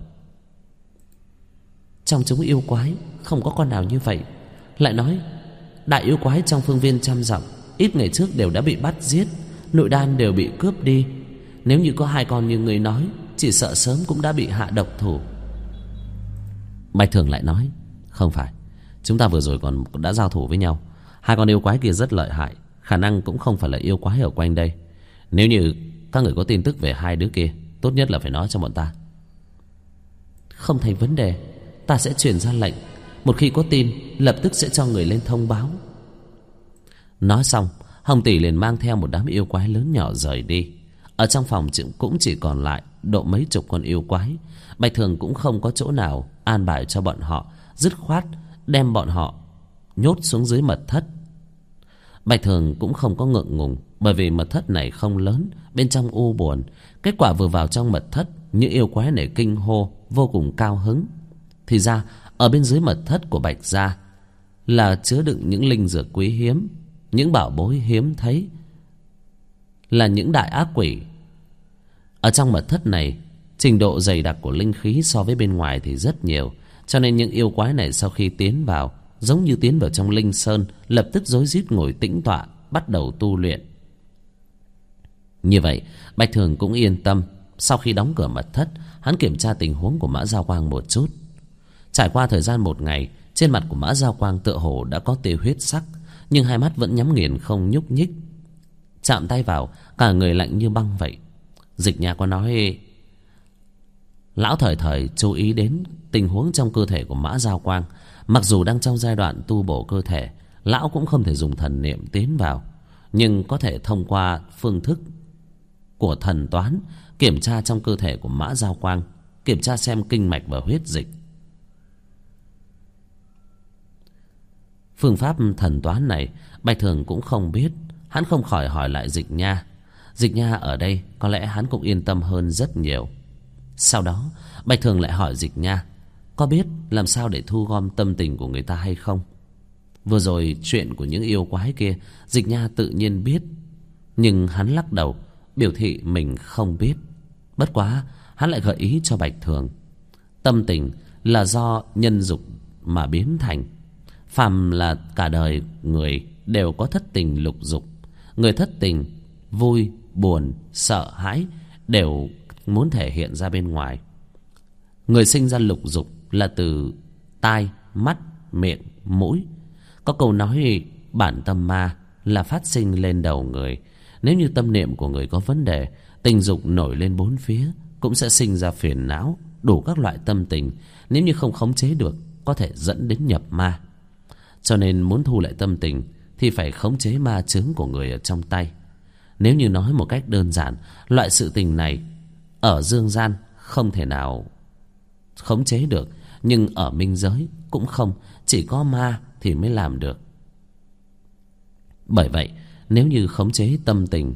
[SPEAKER 1] Trong chúng yêu quái không có con nào như vậy. Lại nói đại yêu quái trong phương viên trăm dặm ít ngày trước đều đã bị bắt giết, nội đan đều bị cướp đi. Nếu như có hai con như người nói, chỉ sợ sớm cũng đã bị hạ độc thủ. Bạch Thường lại nói: Không phải, chúng ta vừa rồi còn đã giao thủ với nhau. Hai con yêu quái kia rất lợi hại, khả năng cũng không phải là yêu quái ở quanh đây. Nếu như các người có tin tức về hai đứa kia, tốt nhất là phải nói cho bọn ta. Không thành vấn đề, ta sẽ truyền ra lệnh. Một khi có tin, lập tức sẽ cho người lên thông báo. Nói xong, Hồng tỷ liền mang theo một đám yêu quái lớn nhỏ rời đi. Ở trong phòng cũng chỉ còn lại độ mấy chục con yêu quái. Bạch Thường cũng không có chỗ nào an bài cho bọn họ, dứt khoát đem bọn họ nhốt xuống dưới mật thất. Bạch Thường cũng không có ngượng ngùng, bởi vì mật thất này không lớn, bên trong u buồn. Kết quả vừa vào trong mật thất, những yêu quái này kinh hô, vô cùng cao hứng. Thì ra ở bên dưới mật thất của Bạch gia là chứa đựng những linh dược quý hiếm, những bảo bối hiếm thấy, là những đại ác quỷ. Ở trong mật thất này, trình độ dày đặc của linh khí so với bên ngoài thì rất nhiều, cho nên những yêu quái này sau khi tiến vào, giống như tiến vào trong linh sơn, lập tức rối rít ngồi tĩnh tọa, bắt đầu tu luyện. Như vậy Bạch Thường cũng yên tâm. Sau khi đóng cửa mật thất, hắn kiểm tra tình huống của Mã Giao Quang một chút. Trải qua thời gian một ngày, trên mặt của Mã Giao Quang tựa hồ đã có tia huyết sắc, nhưng hai mắt vẫn nhắm nghiền không nhúc nhích. Chạm tay vào, cả người lạnh như băng vậy. Dịch Nha có nói: Lão thời thời chú ý đến tình huống trong cơ thể của Mã Giao Quang. Mặc dù đang trong giai đoạn tu bổ cơ thể, lão cũng không thể dùng thần niệm tiến vào, nhưng có thể thông qua phương thức của thần toán kiểm tra trong cơ thể của Mã Giao Quang, kiểm tra xem kinh mạch và huyết dịch. Phương pháp thần toán này Bạch Thường cũng không biết. Hắn không khỏi hỏi lại Dịch Nha. Dịch Nha ở đây có lẽ hắn cũng yên tâm hơn rất nhiều. Sau đó Bạch Thường lại hỏi Dịch Nha có biết làm sao để thu gom tâm tình của người ta hay không. Vừa rồi chuyện của những yêu quái kia Dịch Nha tự nhiên biết, nhưng hắn lắc đầu biểu thị mình không biết. Bất quá hắn lại gợi ý cho Bạch Thường: tâm tình là do nhân dục mà biến thành. Phàm là cả đời người đều có thất tình lục dục. Người thất tình, vui, buồn, sợ hãi đều muốn thể hiện ra bên ngoài. Người sinh ra lục dục là từ tai, mắt, miệng, mũi. Có câu nói bản tâm ma là phát sinh lên đầu người. Nếu như tâm niệm của người có vấn đề, tình dục nổi lên bốn phía, cũng sẽ sinh ra phiền não, đủ các loại tâm tình. Nếu như không khống chế được, có thể dẫn đến nhập ma. Cho nên muốn thu lại tâm tình thì phải khống chế ma chướng của người ở trong tay. Nếu như nói một cách đơn giản, loại sự tình này ở dương gian không thể nào khống chế được, nhưng ở minh giới cũng không, chỉ có ma thì mới làm được. Bởi vậy nếu như khống chế tâm tình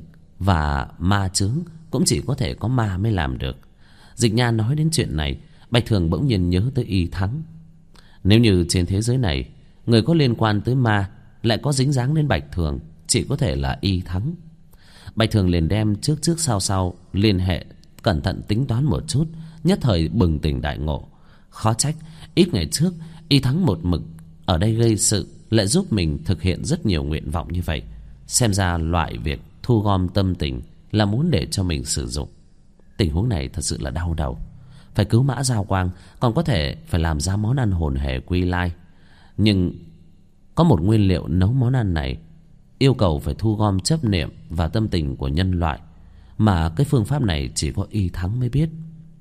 [SPEAKER 1] và ma chướng cũng chỉ có thể có ma mới làm được. Dịch Nha nói đến chuyện này, Bạch Thường bỗng nhiên nhớ tới Y Thắng. Nếu như trên thế giới này người có liên quan tới ma lại có dính dáng đến Bạch Thường, chỉ có thể là Y Thắng. Bạch Thường liền đem trước sau liên hệ, cẩn thận tính toán một chút, nhất thời bừng tỉnh đại ngộ. Khó trách ít ngày trước Y Thắng một mực ở đây gây sự, lại giúp mình thực hiện rất nhiều nguyện vọng như vậy. Xem ra loại việc thu gom tâm tình là muốn để cho mình sử dụng. Tình huống này thật sự là đau đầu. Phải cứu Mã Giao Quang, còn có thể phải làm ra món ăn hồn hề quy lai. Nhưng có một nguyên liệu nấu món ăn này yêu cầu phải thu gom chấp niệm và tâm tình của nhân loại, mà cái phương pháp này chỉ có Y Thắng mới biết.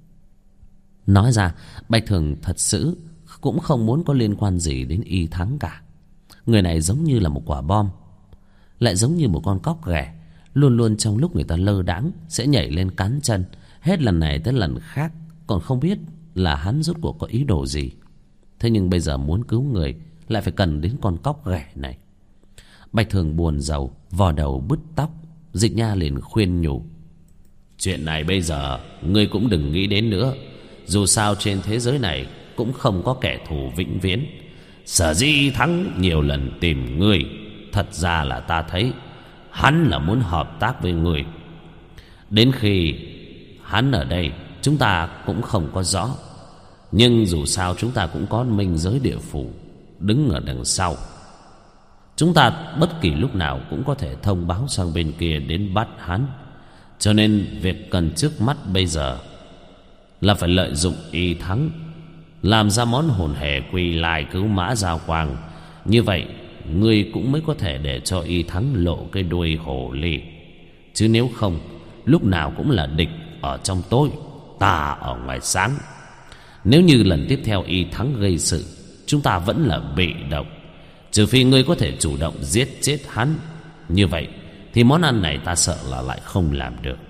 [SPEAKER 1] Nói ra, Bạch Thường thật sự cũng không muốn có liên quan gì đến Y Thắng cả. Người này giống như là một quả bom, lại giống như một con cóc ghẻ, luôn luôn trong lúc người ta lơ đãng sẽ nhảy lên cắn chân, hết lần này tới lần khác, còn không biết là hắn rốt cuộc có ý đồ gì. Thế nhưng bây giờ muốn cứu người lại phải cần đến con cóc ghẻ này. Bạch Thường buồn rầu, vò đầu bứt tóc. Dịch Nha liền khuyên nhủ: chuyện này bây giờ ngươi cũng đừng nghĩ đến nữa. Dù sao trên thế giới này cũng không có kẻ thù vĩnh viễn. Sở dĩ Thắng nhiều lần tìm ngươi, thật ra là ta thấy hắn là muốn hợp tác với ngươi. Đến khi hắn ở đây chúng ta cũng không có rõ, nhưng dù sao chúng ta cũng có minh giới địa phủ đứng ở đằng sau. Chúng ta bất kỳ lúc nào cũng có thể thông báo sang bên kia đến bắt hắn. Cho nên việc cần trước mắt bây giờ là phải lợi dụng Y Thắng, làm ra món hồn hề quy lai cứu Mã Giao Quang. Như vậy ngươi cũng mới có thể để cho Y Thắng lộ cái đuôi hổ ly. Chứ nếu không, lúc nào cũng là địch ở trong tối, ta ở ngoài sáng. Nếu như lần tiếp theo Y Thắng gây sự, chúng ta vẫn là bị động. Trừ phi ngươi có thể chủ động giết chết hắn. Như vậy thì món ăn này ta sợ là lại không làm được.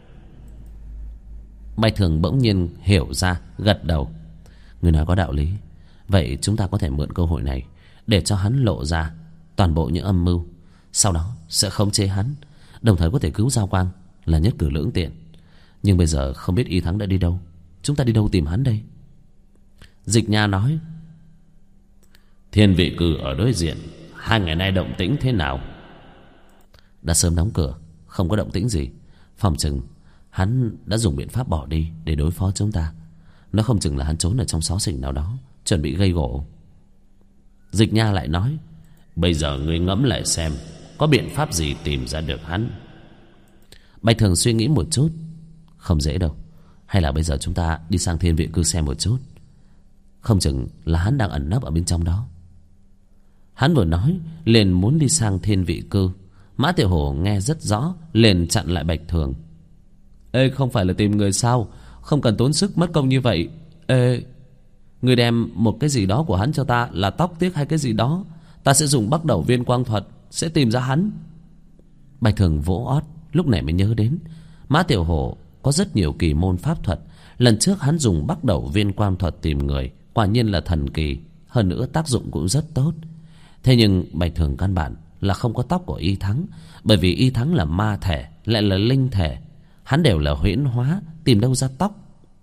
[SPEAKER 1] Bạch Thường bỗng nhiên hiểu ra, gật đầu. Người nói có đạo lý. Vậy chúng ta có thể mượn cơ hội này để cho hắn lộ ra toàn bộ những âm mưu, sau đó sẽ khống chế hắn, đồng thời có thể cứu Giao Quang, là nhất cử lưỡng tiện. Nhưng bây giờ không biết Y Thắng đã đi đâu. Chúng ta đi đâu tìm hắn đây? Dịch Nha nói: Thiên Vị Cư ở đối diện, 2 ngày nay động tĩnh thế nào? Đã sớm đóng cửa, không có động tĩnh gì. Phòng chừng hắn đã dùng biện pháp bỏ đi để đối phó chúng ta. Nó không chừng là hắn trốn ở trong xó xỉnh nào đó, chuẩn bị gây gổ. Dịch Nha lại nói: Bây giờ ngươi ngẫm lại xem, có biện pháp gì tìm ra được hắn? Bạch Thường suy nghĩ một chút: Không dễ đâu. Hay là bây giờ chúng ta đi sang Thiên Vị Cư xem một chút, không chừng là hắn đang ẩn nấp ở bên trong đó. Hắn vừa nói liền muốn đi sang Thiên Vị Cư. Mã Tiểu Hổ nghe rất rõ, liền chặn lại Bạch Thường. Ê, không phải là tìm người sao? Không cần tốn sức mất công như vậy. Ê, người đem một cái gì đó của hắn cho ta, là tóc tiếc hay cái gì đó, ta sẽ dùng Bắc Đầu Viên Quang Thuật sẽ tìm ra hắn. Bạch Thường vỗ ót, lúc này mới nhớ đến Mã Tiểu Hổ có rất nhiều kỳ môn pháp thuật. Lần trước hắn dùng Bắc Đầu Viên Quang Thuật tìm người, quả nhiên là thần kỳ, hơn nữa tác dụng cũng rất tốt. Thế nhưng Bạch Thường căn bản là không có tóc của Y Thắng, bởi vì Y Thắng là ma thể, lại là linh thể, hắn đều là huyễn hóa, tìm đâu ra tóc.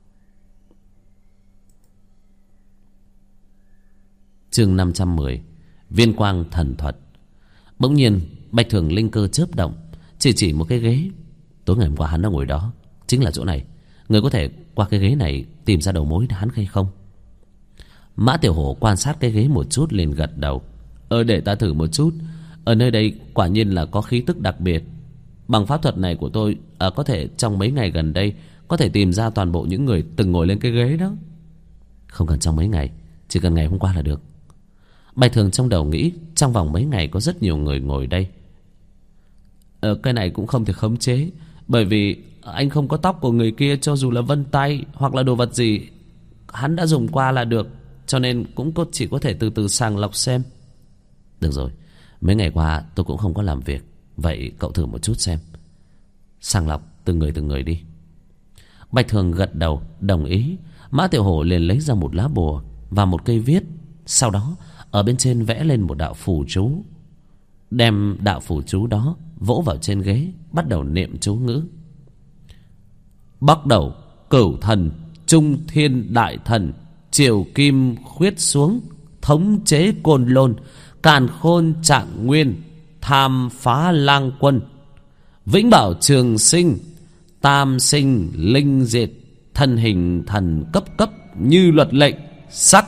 [SPEAKER 1] Chương 510: Viên Quang Thần Thuật. Bỗng nhiên Bạch Thường linh cơ chớp động, chỉ một cái ghế. Tối ngày hôm qua hắn đã ngồi đó, chính là chỗ này. Người có thể qua cái ghế này tìm ra đầu mối hắn hay không? Mã Tiểu Hổ quan sát cái ghế một chút liền gật đầu. Để ta thử một chút. Ở nơi đây quả nhiên là có khí tức đặc biệt. Bằng pháp thuật này của tôi, có thể trong mấy ngày gần đây có thể tìm ra toàn bộ những người từng ngồi lên cái ghế đó. Không cần trong mấy ngày, chỉ cần ngày hôm qua là được. Bạch Thường trong đầu nghĩ, trong vòng mấy ngày có rất nhiều người ngồi đây. Cái này cũng không thể khống chế, bởi vì anh không có tóc của người kia, cho dù là vân tay hoặc là đồ vật gì hắn đã dùng qua là được. Cho nên cũng chỉ có thể từ từ sàng lọc xem. Được rồi, mấy ngày qua tôi cũng không có làm việc, vậy cậu thử một chút xem. Sàng lọc từng người đi. Bạch Thường gật đầu đồng ý. Mã Tiểu Hổ liền lấy ra một lá bùa và một cây viết, sau đó ở bên trên vẽ lên một đạo phù chú. đem đạo phù chú đó vỗ vào trên ghế, bắt đầu niệm chú ngữ. Bắt đầu cửu thần trung thiên đại thần, triều kim khuyết xuống, thống chế côn lôn, càn khôn trạng nguyên, tham phá lang quân, vĩnh bảo trường sinh, tam sinh linh diệt, thân hình thần cấp cấp như luật lệnh sắc.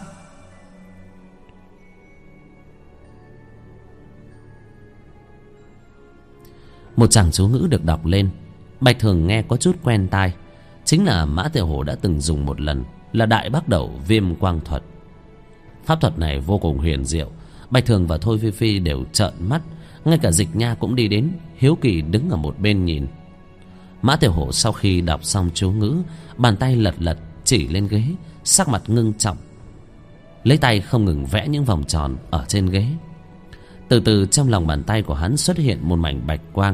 [SPEAKER 1] Một tràng chú ngữ được đọc lên. Bạch Thường nghe có chút quen tai. Chính là Mã Tiểu Hổ đã từng dùng một lần, là Đại Bác Đẩu Viêm Quang Thuật. Pháp thuật này vô cùng huyền diệu. Bạch Thường và Thôi Phi Phi đều trợn mắt. Ngay cả Dịch Nha cũng đi đến, hiếu kỳ đứng ở một bên nhìn. Mã Tiểu Hổ sau khi đọc xong chú ngữ, bàn tay lật lật chỉ lên ghế, sắc mặt ngưng trọng, lấy tay không ngừng vẽ những vòng tròn ở trên ghế. Từ từ trong lòng bàn tay của hắn xuất hiện một mảnh bạch quang.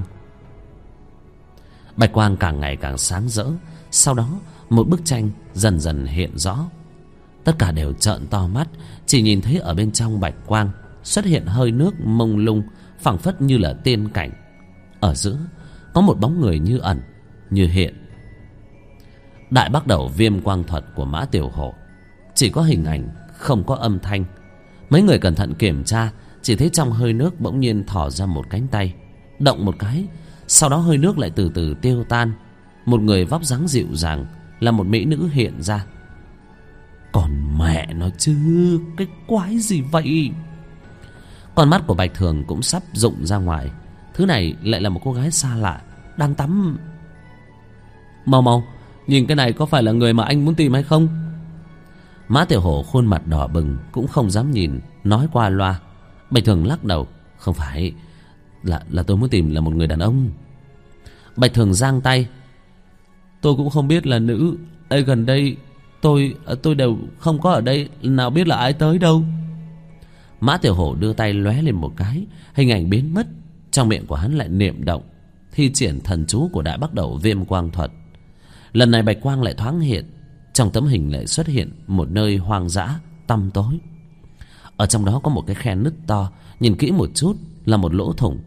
[SPEAKER 1] Bạch quang càng ngày càng sáng rỡ. Sau đó một bức tranh dần dần hiện rõ. Tất cả đều trợn to mắt, chỉ nhìn thấy ở bên trong bạch quang xuất hiện hơi nước mông lung, phảng phất như là tiên cảnh. Ở giữa có một bóng người như ẩn như hiện. Đại Bác Đẩu Viêm Quang Thuật của Mã Tiểu Hổ chỉ có hình ảnh, không có âm thanh. Mấy người cẩn thận kiểm tra, chỉ thấy trong hơi nước bỗng nhiên thò ra một cánh tay, động một cái, sau đó hơi nước lại từ từ tiêu tan. Một người vóc dáng dịu dàng, là một mỹ nữ hiện ra. Còn mẹ nó chứ, cái quái gì vậy? Con mắt của Bạch Thường cũng sắp rụng ra ngoài. Thứ này lại là một cô gái xa lạ đang tắm. Mau mau, nhìn cái này có phải là người mà anh muốn tìm hay không? Mã Tiểu Hổ khuôn mặt đỏ bừng, cũng không dám nhìn, nói qua loa. Bạch Thường lắc đầu. Không phải, là tôi muốn tìm là một người đàn ông. Bạch Thường giang tay. Tôi cũng không biết là nữ. Đây gần đây tôi đều không có ở đây, nào biết là ai tới đâu. Mã Tiểu Hổ đưa tay lóe lên một cái, hình ảnh biến mất. Trong miệng của hắn lại niệm động, thi triển thần chú của Đại Bác Đẩu Viêm Quang Thuật. Lần này bạch quang lại thoáng hiện. Trong tấm hình lại xuất hiện một nơi hoang dã tăm tối. Ở trong đó có một cái khe nứt to, nhìn kỹ một chút là một lỗ thủng.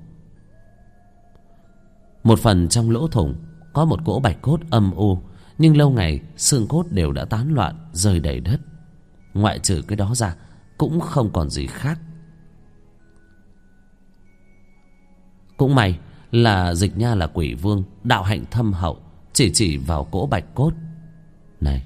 [SPEAKER 1] Một phần trong lỗ thủng có một cỗ bạch cốt âm u, nhưng lâu ngày xương cốt đều đã tán loạn, rơi đầy đất. Ngoại trừ cái đó ra cũng không còn gì khác. Cũng may là Dịch Nha là quỷ vương, đạo hạnh thâm hậu, chỉ vào cỗ bạch cốt. Này,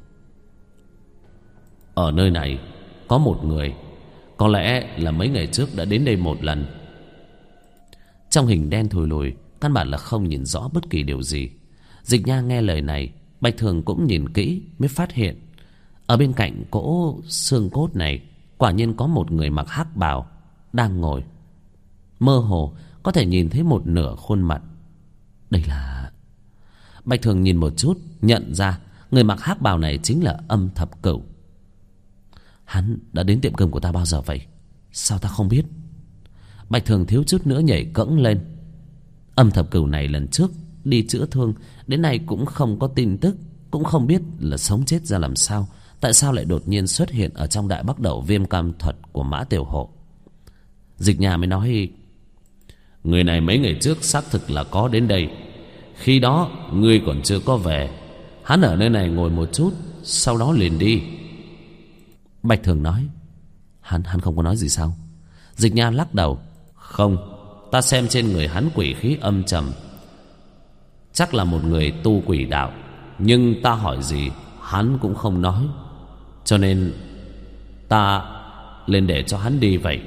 [SPEAKER 1] ở nơi này có một người, có lẽ là mấy ngày trước đã đến đây một lần. Trong hình đen thùi lùi, căn bản là không nhìn rõ bất kỳ điều gì. Dịch Nha nghe lời này, Bạch Thường cũng nhìn kỹ mới phát hiện ở bên cạnh cỗ xương cốt này quả nhiên có một người mặc hắc bào đang ngồi. Mơ hồ có thể nhìn thấy một nửa khuôn mặt. Đây là... Bạch Thường nhìn một chút, nhận ra người mặc hắc bào này chính là Âm Thập Cửu. Hắn đã đến tiệm cơm của ta bao giờ vậy? Sao ta không biết? Bạch Thường thiếu chút nữa nhảy cẫng lên. Âm Thập Cửu này lần trước đi chữa thương, đến nay cũng không có tin tức, cũng không biết là sống chết ra làm sao. Tại sao lại đột nhiên xuất hiện ở trong Đại Bác Đẩu Viêm Quang Thuật của Mã Tiểu Hổ? Dịch Nhà mới nói, người này mấy ngày trước xác thực là có đến đây. Khi đó ngươi còn chưa có về. Hắn ở nơi này ngồi một chút, sau đó liền đi. Bạch Thường nói, Hắn không có nói gì sao? Dịch Nha lắc đầu. Không, ta xem trên người hắn quỷ khí âm trầm, chắc là một người tu quỷ đạo. Nhưng ta hỏi gì hắn cũng không nói, cho nên ta lên để cho hắn đi vậy.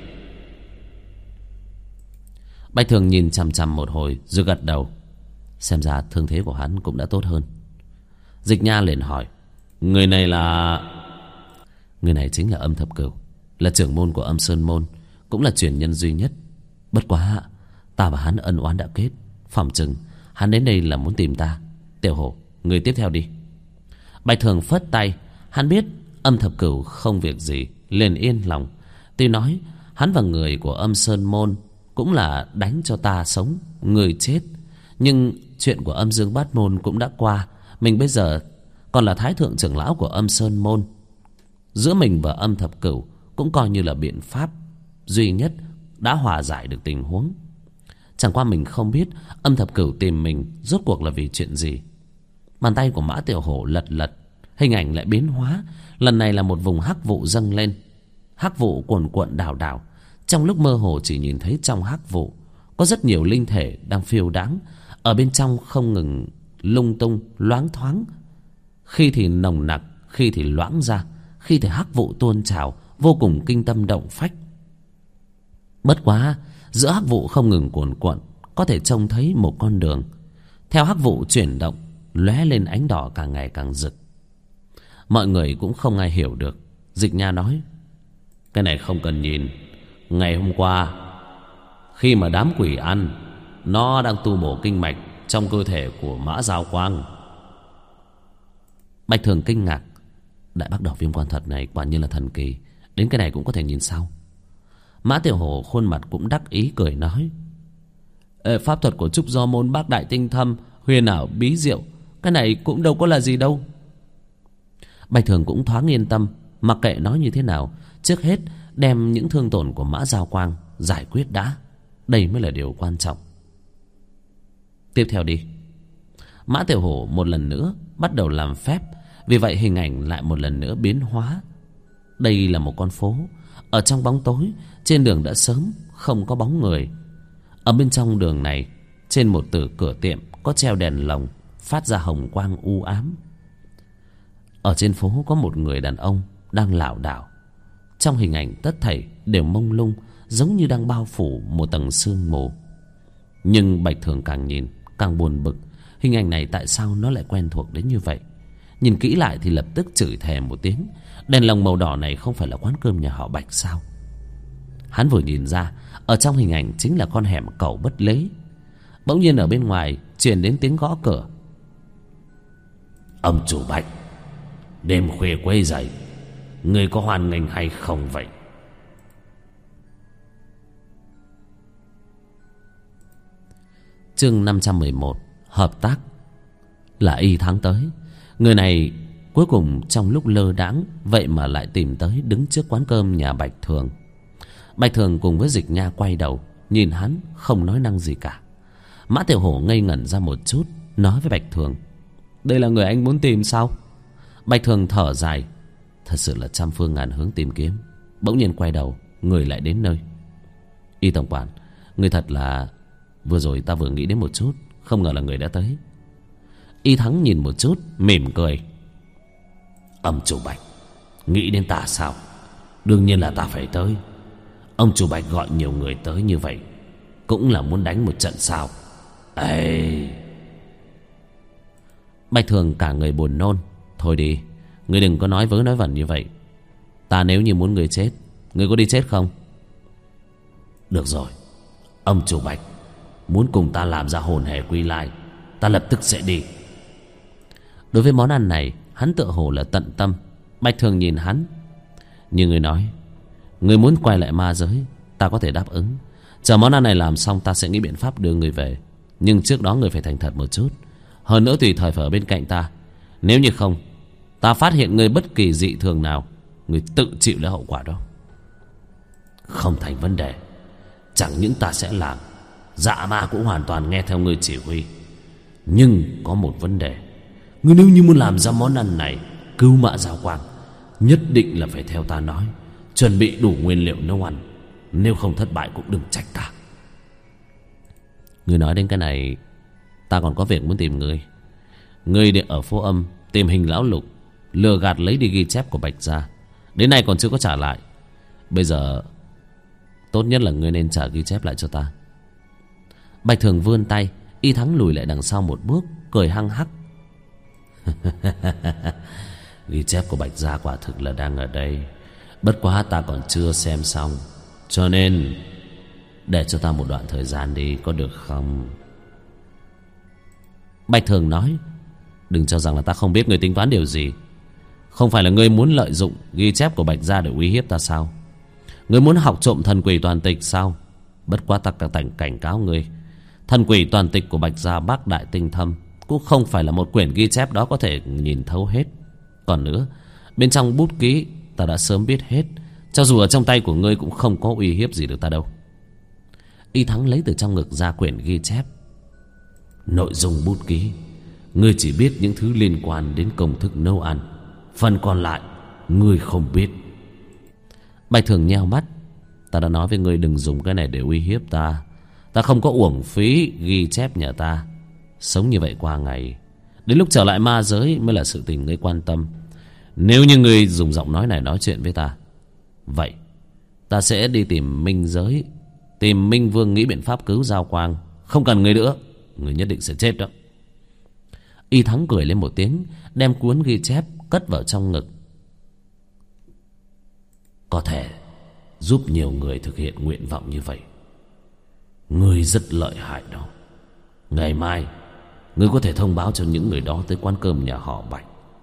[SPEAKER 1] Bạch Thường nhìn chằm chằm một hồi rồi gật đầu. Xem ra thương thế của hắn cũng đã tốt hơn. Dịch Nha liền hỏi, người này là... Người này chính là Âm Thập Cửu, là trưởng môn của Âm Sơn Môn, cũng là truyền nhân duy nhất. Bất quá ta và hắn ân oán đã kết, phỏng chừng hắn đến đây là muốn tìm ta. Tiểu Hổ, người tiếp theo đi. Bạch Thường phất tay. Hắn biết Âm Thập Cửu không việc gì, liền yên lòng. Tuy nói hắn và người của Âm Sơn Môn cũng là đánh cho ta sống người chết, nhưng chuyện của Âm Dương Bát Môn cũng đã qua. Mình bây giờ còn là Thái Thượng trưởng lão của Âm Sơn Môn. Giữa mình và Âm Thập Cửu cũng coi như là biện pháp duy nhất đã hòa giải được tình huống. Chẳng qua mình không biết Âm Thập Cửu tìm mình rốt cuộc là vì chuyện gì. Bàn tay của Mã Tiểu Hổ lật lật, hình ảnh lại biến hóa. Lần này là một vùng hắc vụ dâng lên. Hắc vụ cuồn cuộn đảo đảo. Trong lúc mơ hồ chỉ nhìn thấy trong hắc vụ có rất nhiều linh thể đang phiêu đãng. Ở bên trong không ngừng lung tung loáng thoáng, khi thì nồng nặc, khi thì loãng ra, khi thì hắc vụ tuôn trào, vô cùng kinh tâm động phách. Bất quá giữa hắc vụ không ngừng cuồn cuộn, có thể trông thấy một con đường theo hắc vụ chuyển động, lóe lên ánh đỏ càng ngày càng rực. Mọi người cũng không ai hiểu được. Dịch Nha nói: cái này không cần nhìn. Ngày hôm qua khi mà đám quỷ ăn, nó đang tu bổ kinh mạch trong cơ thể của Mã Giao Quang. Bạch Thường kinh ngạc: Đại Bác Đỏ Viêm Quan Thuật này quả nhiên là thần kỳ, đến cái này cũng có thể nhìn sao? Mã Tiểu Hổ khuôn mặt cũng đắc ý cười nói: pháp thuật của Trúc Do Môn bác đại tinh thâm, huyền ảo bí diệu, cái này cũng đâu có là gì đâu. Bạch Thường cũng thoáng yên tâm, mặc kệ nói như thế nào, trước hết đem những thương tổn của Mã Giao Quang giải quyết đã. Đây mới là điều quan trọng. Tiếp theo đi. Mã Tiểu Hổ một lần nữa bắt đầu làm phép. Vì vậy hình ảnh lại một lần nữa biến hóa. Đây là một con phố. Ở trong bóng tối, trên đường đã sớm không có bóng người. Ở bên trong đường này, trên một tử cửa tiệm có treo đèn lồng phát ra hồng quang u ám. Ở trên phố có một người đàn ông đang lảo đảo. Trong hình ảnh tất thảy đều mông lung, giống như đang bao phủ một tầng sương mù. Nhưng Bạch Thường càng nhìn càng buồn bực. Hình ảnh này tại sao nó lại quen thuộc đến như vậy? Nhìn kỹ lại thì lập tức chửi thề một tiếng. Đèn lồng màu đỏ này không phải là quán cơm nhà họ Bạch sao? Hắn vừa nhìn ra, ở trong hình ảnh chính là con hẻm Cẩu Bất Lế. Bỗng nhiên ở bên ngoài truyền đến tiếng gõ cửa.
[SPEAKER 2] Ông chủ Bạch, đêm khuya quấy rầy, người có hoan nghênh hay không vậy?
[SPEAKER 1] Chương 511: Hợp tác. Là Y Thắng tới. Người này cuối cùng trong lúc lơ đãng vậy mà lại tìm tới đứng trước quán cơm nhà Bạch Thường. Bạch Thường cùng với Dịch Nha quay đầu nhìn hắn, không nói năng gì cả. Mã Tiểu Hổ ngây ngẩn ra một chút, nói với Bạch Thường: Đây là người anh muốn tìm sao? Bạch Thường thở dài: Thật sự là trăm phương ngàn hướng tìm kiếm. Bỗng nhiên quay đầu, người lại đến nơi. Y tổng quản, người thật là... Vừa rồi ta vừa nghĩ đến một chút, không ngờ là người đã tới. Y Thắng nhìn một chút, mỉm cười: Ông chủ Bạch nghĩ đến ta sao? Đương nhiên là ta phải tới. Ông chủ Bạch gọi nhiều người tới như vậy cũng là muốn đánh một trận sao? Ê! Bạch Thường cả người buồn nôn: Thôi đi, ngươi đừng có nói vớ nói vẩn như vậy. Ta nếu như muốn ngươi chết, ngươi có đi chết không?
[SPEAKER 2] Được rồi, ông chủ Bạch muốn cùng ta làm ra hồn hề quy lai, ta lập tức sẽ đi.
[SPEAKER 1] Đối với món ăn này, hắn tựa hồ là tận tâm. Bạch Thường nhìn hắn: Như người nói, người muốn quay lại ma giới, ta có thể đáp ứng. Chờ món ăn này làm xong, ta sẽ nghĩ biện pháp đưa người về. Nhưng trước đó người phải thành thật một chút. Hơn nữa tùy thời phải ở bên cạnh ta. Nếu như không, ta phát hiện người bất kỳ dị thường nào, người tự chịu lấy hậu quả đó.
[SPEAKER 2] Không thành vấn đề. Chẳng những ta sẽ làm, dạ ma cũng hoàn toàn nghe theo ngươi chỉ huy. Nhưng có một vấn đề. Ngươi nếu như muốn làm ra món ăn này cứu Mã Giao Quang, nhất định là phải theo ta nói, chuẩn bị đủ nguyên liệu nấu ăn. Nếu không thất bại cũng đừng trách ta.
[SPEAKER 1] Ngươi nói đến cái này, ta còn có việc muốn tìm ngươi. Ngươi để ở phố Âm tìm Hình Lão Lục, lừa gạt lấy đi ghi chép của Bạch gia, đến nay còn chưa có trả lại. Bây giờ tốt nhất là ngươi nên trả ghi chép lại cho ta. Bạch Thường vươn tay, Y Thắng lùi lại đằng sau một bước, cười hăng hắc.
[SPEAKER 2] Ghi chép của Bạch gia quả thực là đang ở đây, bất quá ta còn chưa xem xong, cho nên để cho ta một đoạn thời gian đi, có được không?
[SPEAKER 1] Bạch Thường nói: Đừng cho rằng là ta không biết người tính toán điều gì. Không phải là ngươi muốn lợi dụng ghi chép của Bạch gia để uy hiếp ta sao? Ngươi muốn học trộm thần quỷ toàn tịch sao? Bất quá ta cảnh cáo ngươi, thần quỷ toàn tịch của Bạch gia bác đại tinh thâm cũng không phải là một quyển ghi chép đó có thể nhìn thấu hết. Còn nữa, bên trong bút ký ta đã sớm biết hết. Cho dù ở trong tay của ngươi cũng không có uy hiếp gì được ta đâu. Y Thắng lấy từ trong ngực ra quyển ghi chép.
[SPEAKER 2] Nội dung bút ký, ngươi chỉ biết những thứ liên quan đến công thức nấu ăn, phần còn lại ngươi không biết.
[SPEAKER 1] Bạch Thường nheo mắt. Ta đã nói với ngươi đừng dùng cái này để uy hiếp ta. Ta không có uổng phí ghi chép nhà ta. Sống như vậy qua ngày, đến lúc trở lại ma giới mới là sự tình ngươi quan tâm. Nếu như ngươi dùng giọng nói này nói chuyện với ta, vậy ta sẽ đi tìm Minh giới, tìm Minh Vương nghĩ biện pháp cứu Giao Quang. Không cần ngươi nữa, ngươi nhất định sẽ chết đó. Y Thắng cười lên một tiếng, đem cuốn ghi chép cất vào trong ngực.
[SPEAKER 2] Có thể giúp nhiều người thực hiện nguyện vọng như vậy. Ngươi rất lợi hại đó. Ngày mai ngươi có thể thông báo cho những người đó tới quán cơm nhà họ Bạch.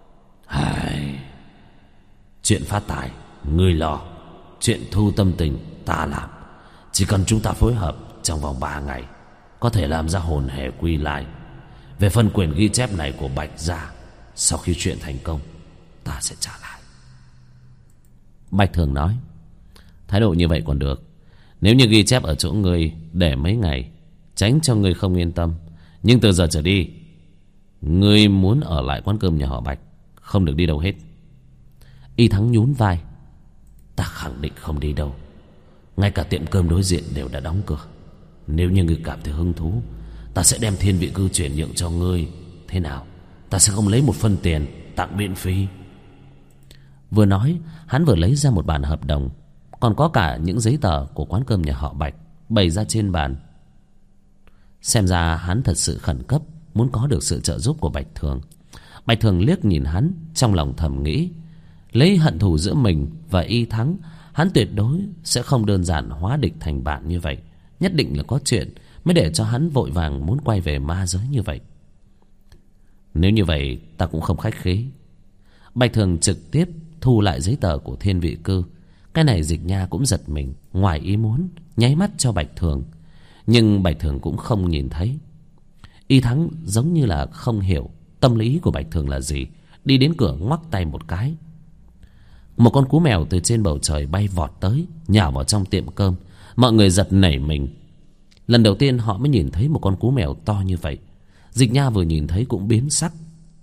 [SPEAKER 2] Chuyện phát tài ngươi lo, chuyện thu tâm tình ta làm. Chỉ cần chúng ta phối hợp, trong vòng 3 ngày có thể làm ra hồn hề quy lai. Về phần quyển ghi chép này của Bạch gia, sau khi chuyện thành công, ta sẽ trả lại.
[SPEAKER 1] Bạch Thường nói, thái độ như vậy còn được. Nếu như ghi chép ở chỗ ngươi để mấy ngày, tránh cho ngươi không yên tâm. Nhưng từ giờ trở đi, ngươi muốn ở lại quán cơm nhà họ Bạch, không được đi đâu hết. Y Thắng nhún vai.
[SPEAKER 2] Ta khẳng định không đi đâu. Ngay cả tiệm cơm đối diện đều đã đóng cửa. Nếu như ngươi cảm thấy hứng thú, ta sẽ đem thiên vị cư chuyển nhượng cho ngươi. Thế nào? Ta sẽ không lấy một phân tiền, tặng miễn phí.
[SPEAKER 1] Vừa nói, hắn vừa lấy ra một bản hợp đồng, còn có cả những giấy tờ của quán cơm nhà họ Bạch bày ra trên bàn. Xem ra hắn thật sự khẩn cấp muốn có được sự trợ giúp của Bạch Thường. Bạch Thường liếc nhìn hắn, trong lòng thầm nghĩ, lấy hận thù giữa mình và Y Thắng, hắn tuyệt đối sẽ không đơn giản hóa địch thành bạn như vậy. Nhất định là có chuyện mới để cho hắn vội vàng muốn quay về ma giới như vậy. Nếu như vậy ta cũng không khách khí. Bạch Thường trực tiếp thu lại giấy tờ của thiên vị cư. Cái này Dịch Nha cũng giật mình, ngoài ý muốn, nháy mắt cho Bạch Thường. Nhưng Bạch Thường cũng không nhìn thấy. Y Thắng giống như là không hiểu tâm lý của Bạch Thường là gì, đi đến cửa ngoắc tay một cái. Một con cú mèo từ trên bầu trời bay vọt tới, nhào vào trong tiệm cơm. Mọi người giật nảy mình. Lần đầu tiên họ mới nhìn thấy một con cú mèo to như vậy. Dịch Nha vừa nhìn thấy cũng biến sắc.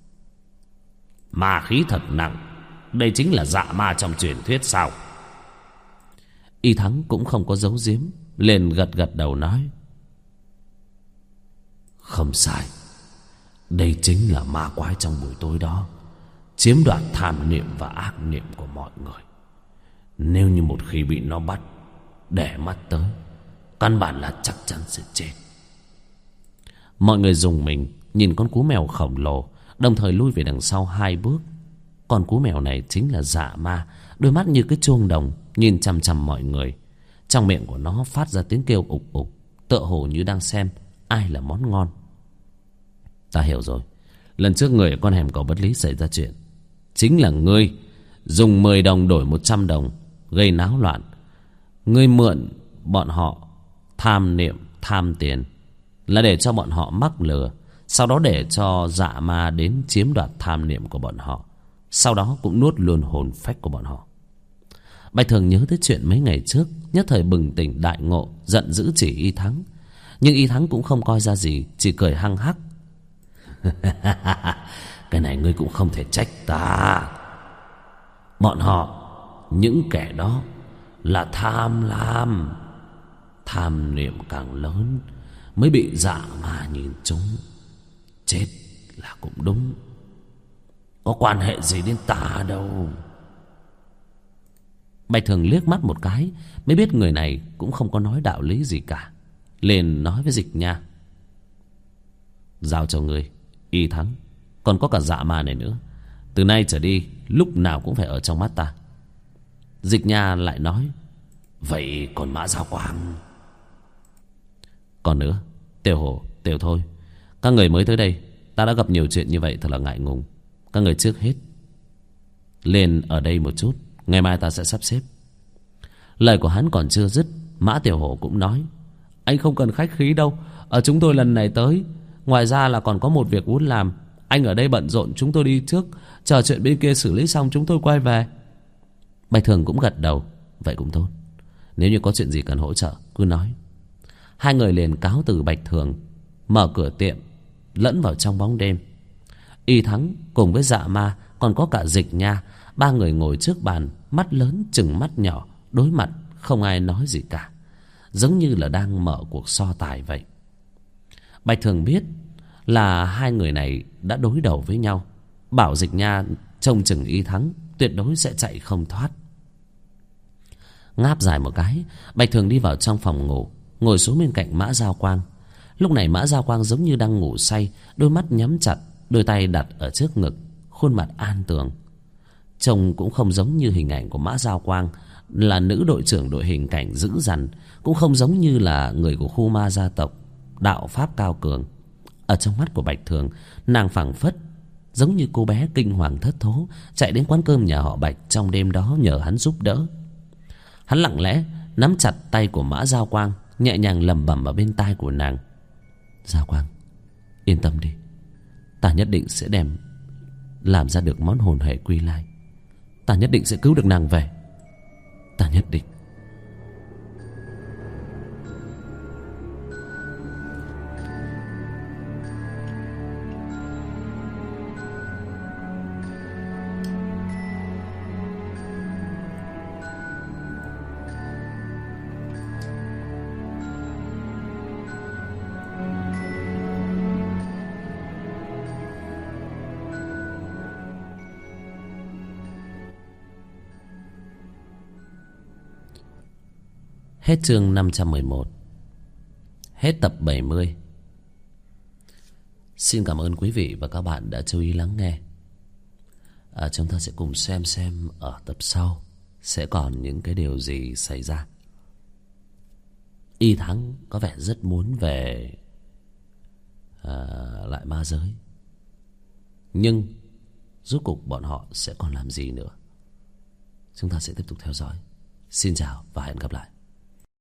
[SPEAKER 2] Ma khí thật nặng. Đây chính là dạ ma trong truyền thuyết sao?
[SPEAKER 1] Y Thắng cũng không có giấu giếm, liền gật gật đầu nói,
[SPEAKER 2] không sai. Đây chính là ma quái trong buổi tối đó, chiếm đoạt tham niệm và ác niệm của mọi người. Nếu như một khi bị nó bắt, để mắt tới, căn bản là chắc chắn sẽ chết.
[SPEAKER 1] Mọi người rùng mình nhìn con cú mèo khổng lồ, đồng thời lui về đằng sau 2 bước. Con cú mèo này chính là dạ ma, đôi mắt như cái chuông đồng nhìn chằm chằm mọi người. Trong miệng của nó phát ra tiếng kêu ục ục, tựa hồ như đang xem ai là món ngon. Ta hiểu rồi. Lần trước người ở con hẻm cầu Bất Lý xảy ra chuyện, chính là ngươi dùng 10 đồng đổi 100 đồng, gây náo loạn. Ngươi mượn bọn họ tham niệm, tham tiền, là để cho bọn họ mắc lừa, sau đó để cho dạ ma đến chiếm đoạt tham niệm của bọn họ, sau đó cũng nuốt luôn hồn phách của bọn họ. Bạch Thường nhớ tới chuyện mấy ngày trước, nhất thời bừng tỉnh đại ngộ, giận dữ chỉ Y Thắng. Nhưng Y Thắng cũng không coi ra gì, chỉ cười hăng hắc.
[SPEAKER 2] Cái này ngươi cũng không thể trách ta. Bọn họ, những kẻ đó là tham lam. Tham niệm càng lớn mới bị dạ ma nhìn trúng. Chết là cũng đúng, có quan hệ gì đến ta đâu.
[SPEAKER 1] Bạch Thường liếc mắt một cái, mới biết người này cũng không có nói đạo lý gì cả. Liền nói với Dịch Nha, giao cho người Y Thắng, còn có cả dạ ma này nữa, từ nay trở đi lúc nào cũng phải ở trong mắt ta. Dịch Nha lại nói,
[SPEAKER 2] vậy còn Mã Giao Quang?
[SPEAKER 1] Còn nữa, Tiểu Hổ, Tiểu Thôi, các người mới tới đây, ta đã gặp nhiều chuyện như vậy thật là ngại ngùng. Các người trước hết lên ở đây một chút, ngày mai ta sẽ sắp xếp. Lời của hắn còn chưa dứt, Mã Tiểu Hổ cũng nói, anh không cần khách khí đâu, ở chúng tôi lần này tới, ngoài ra là còn có một việc muốn làm. Anh ở đây bận rộn, chúng tôi đi trước, chờ chuyện bên kia xử lý xong chúng tôi quay về. Bạch Thường cũng gật đầu, vậy cũng tốt. Nếu như có chuyện gì cần hỗ trợ cứ nói. Hai người liền cáo từ Bạch Thường, mở cửa tiệm lẫn vào trong bóng đêm. Y Thắng cùng với Dạ Ma còn có cả Dịch Nha, ba người ngồi trước bàn, mắt lớn chừng mắt nhỏ, đối mặt không ai nói gì cả, giống như là đang mở cuộc so tài vậy. Bạch Thường biết là hai người này đã đối đầu với nhau, bảo Dịch Nha trông chừng Y Thắng, tuyệt đối sẽ chạy không thoát. Ngáp dài một cái, Bạch Thường đi vào trong phòng ngủ, ngồi xuống bên cạnh Mã Giao Quang. Lúc này Mã Giao Quang giống như đang ngủ say, đôi mắt nhắm chặt, đôi tay đặt ở trước ngực, khuôn mặt an tường. Trông cũng không giống như hình ảnh của Mã Giao Quang là nữ đội trưởng đội hình cảnh dữ dằn, cũng không giống như là người của khu ma gia tộc, đạo pháp cao cường. Ở trong mắt của Bạch Thường, nàng phảng phất giống như cô bé kinh hoàng thất thố chạy đến quán cơm nhà họ Bạch trong đêm đó nhờ hắn giúp đỡ. Hắn lặng lẽ nắm chặt tay của Mã Giao Quang, nhẹ nhàng lẩm bẩm ở bên tai của nàng: Giao Quang, yên tâm đi, ta nhất định sẽ làm ra được món hồn hệ quy lai. Ta nhất định sẽ cứu được nàng về. Ta nhất định. Hết chương 511. Hết tập 70. Xin cảm ơn quý vị và các bạn đã chú ý lắng nghe. Chúng ta sẽ cùng xem ở tập sau sẽ còn những cái điều gì xảy ra. Y Thắng có vẻ rất muốn về lại ma giới, nhưng rốt cuộc bọn họ sẽ còn làm gì nữa? Chúng ta sẽ tiếp tục theo dõi. Xin chào và hẹn gặp lại.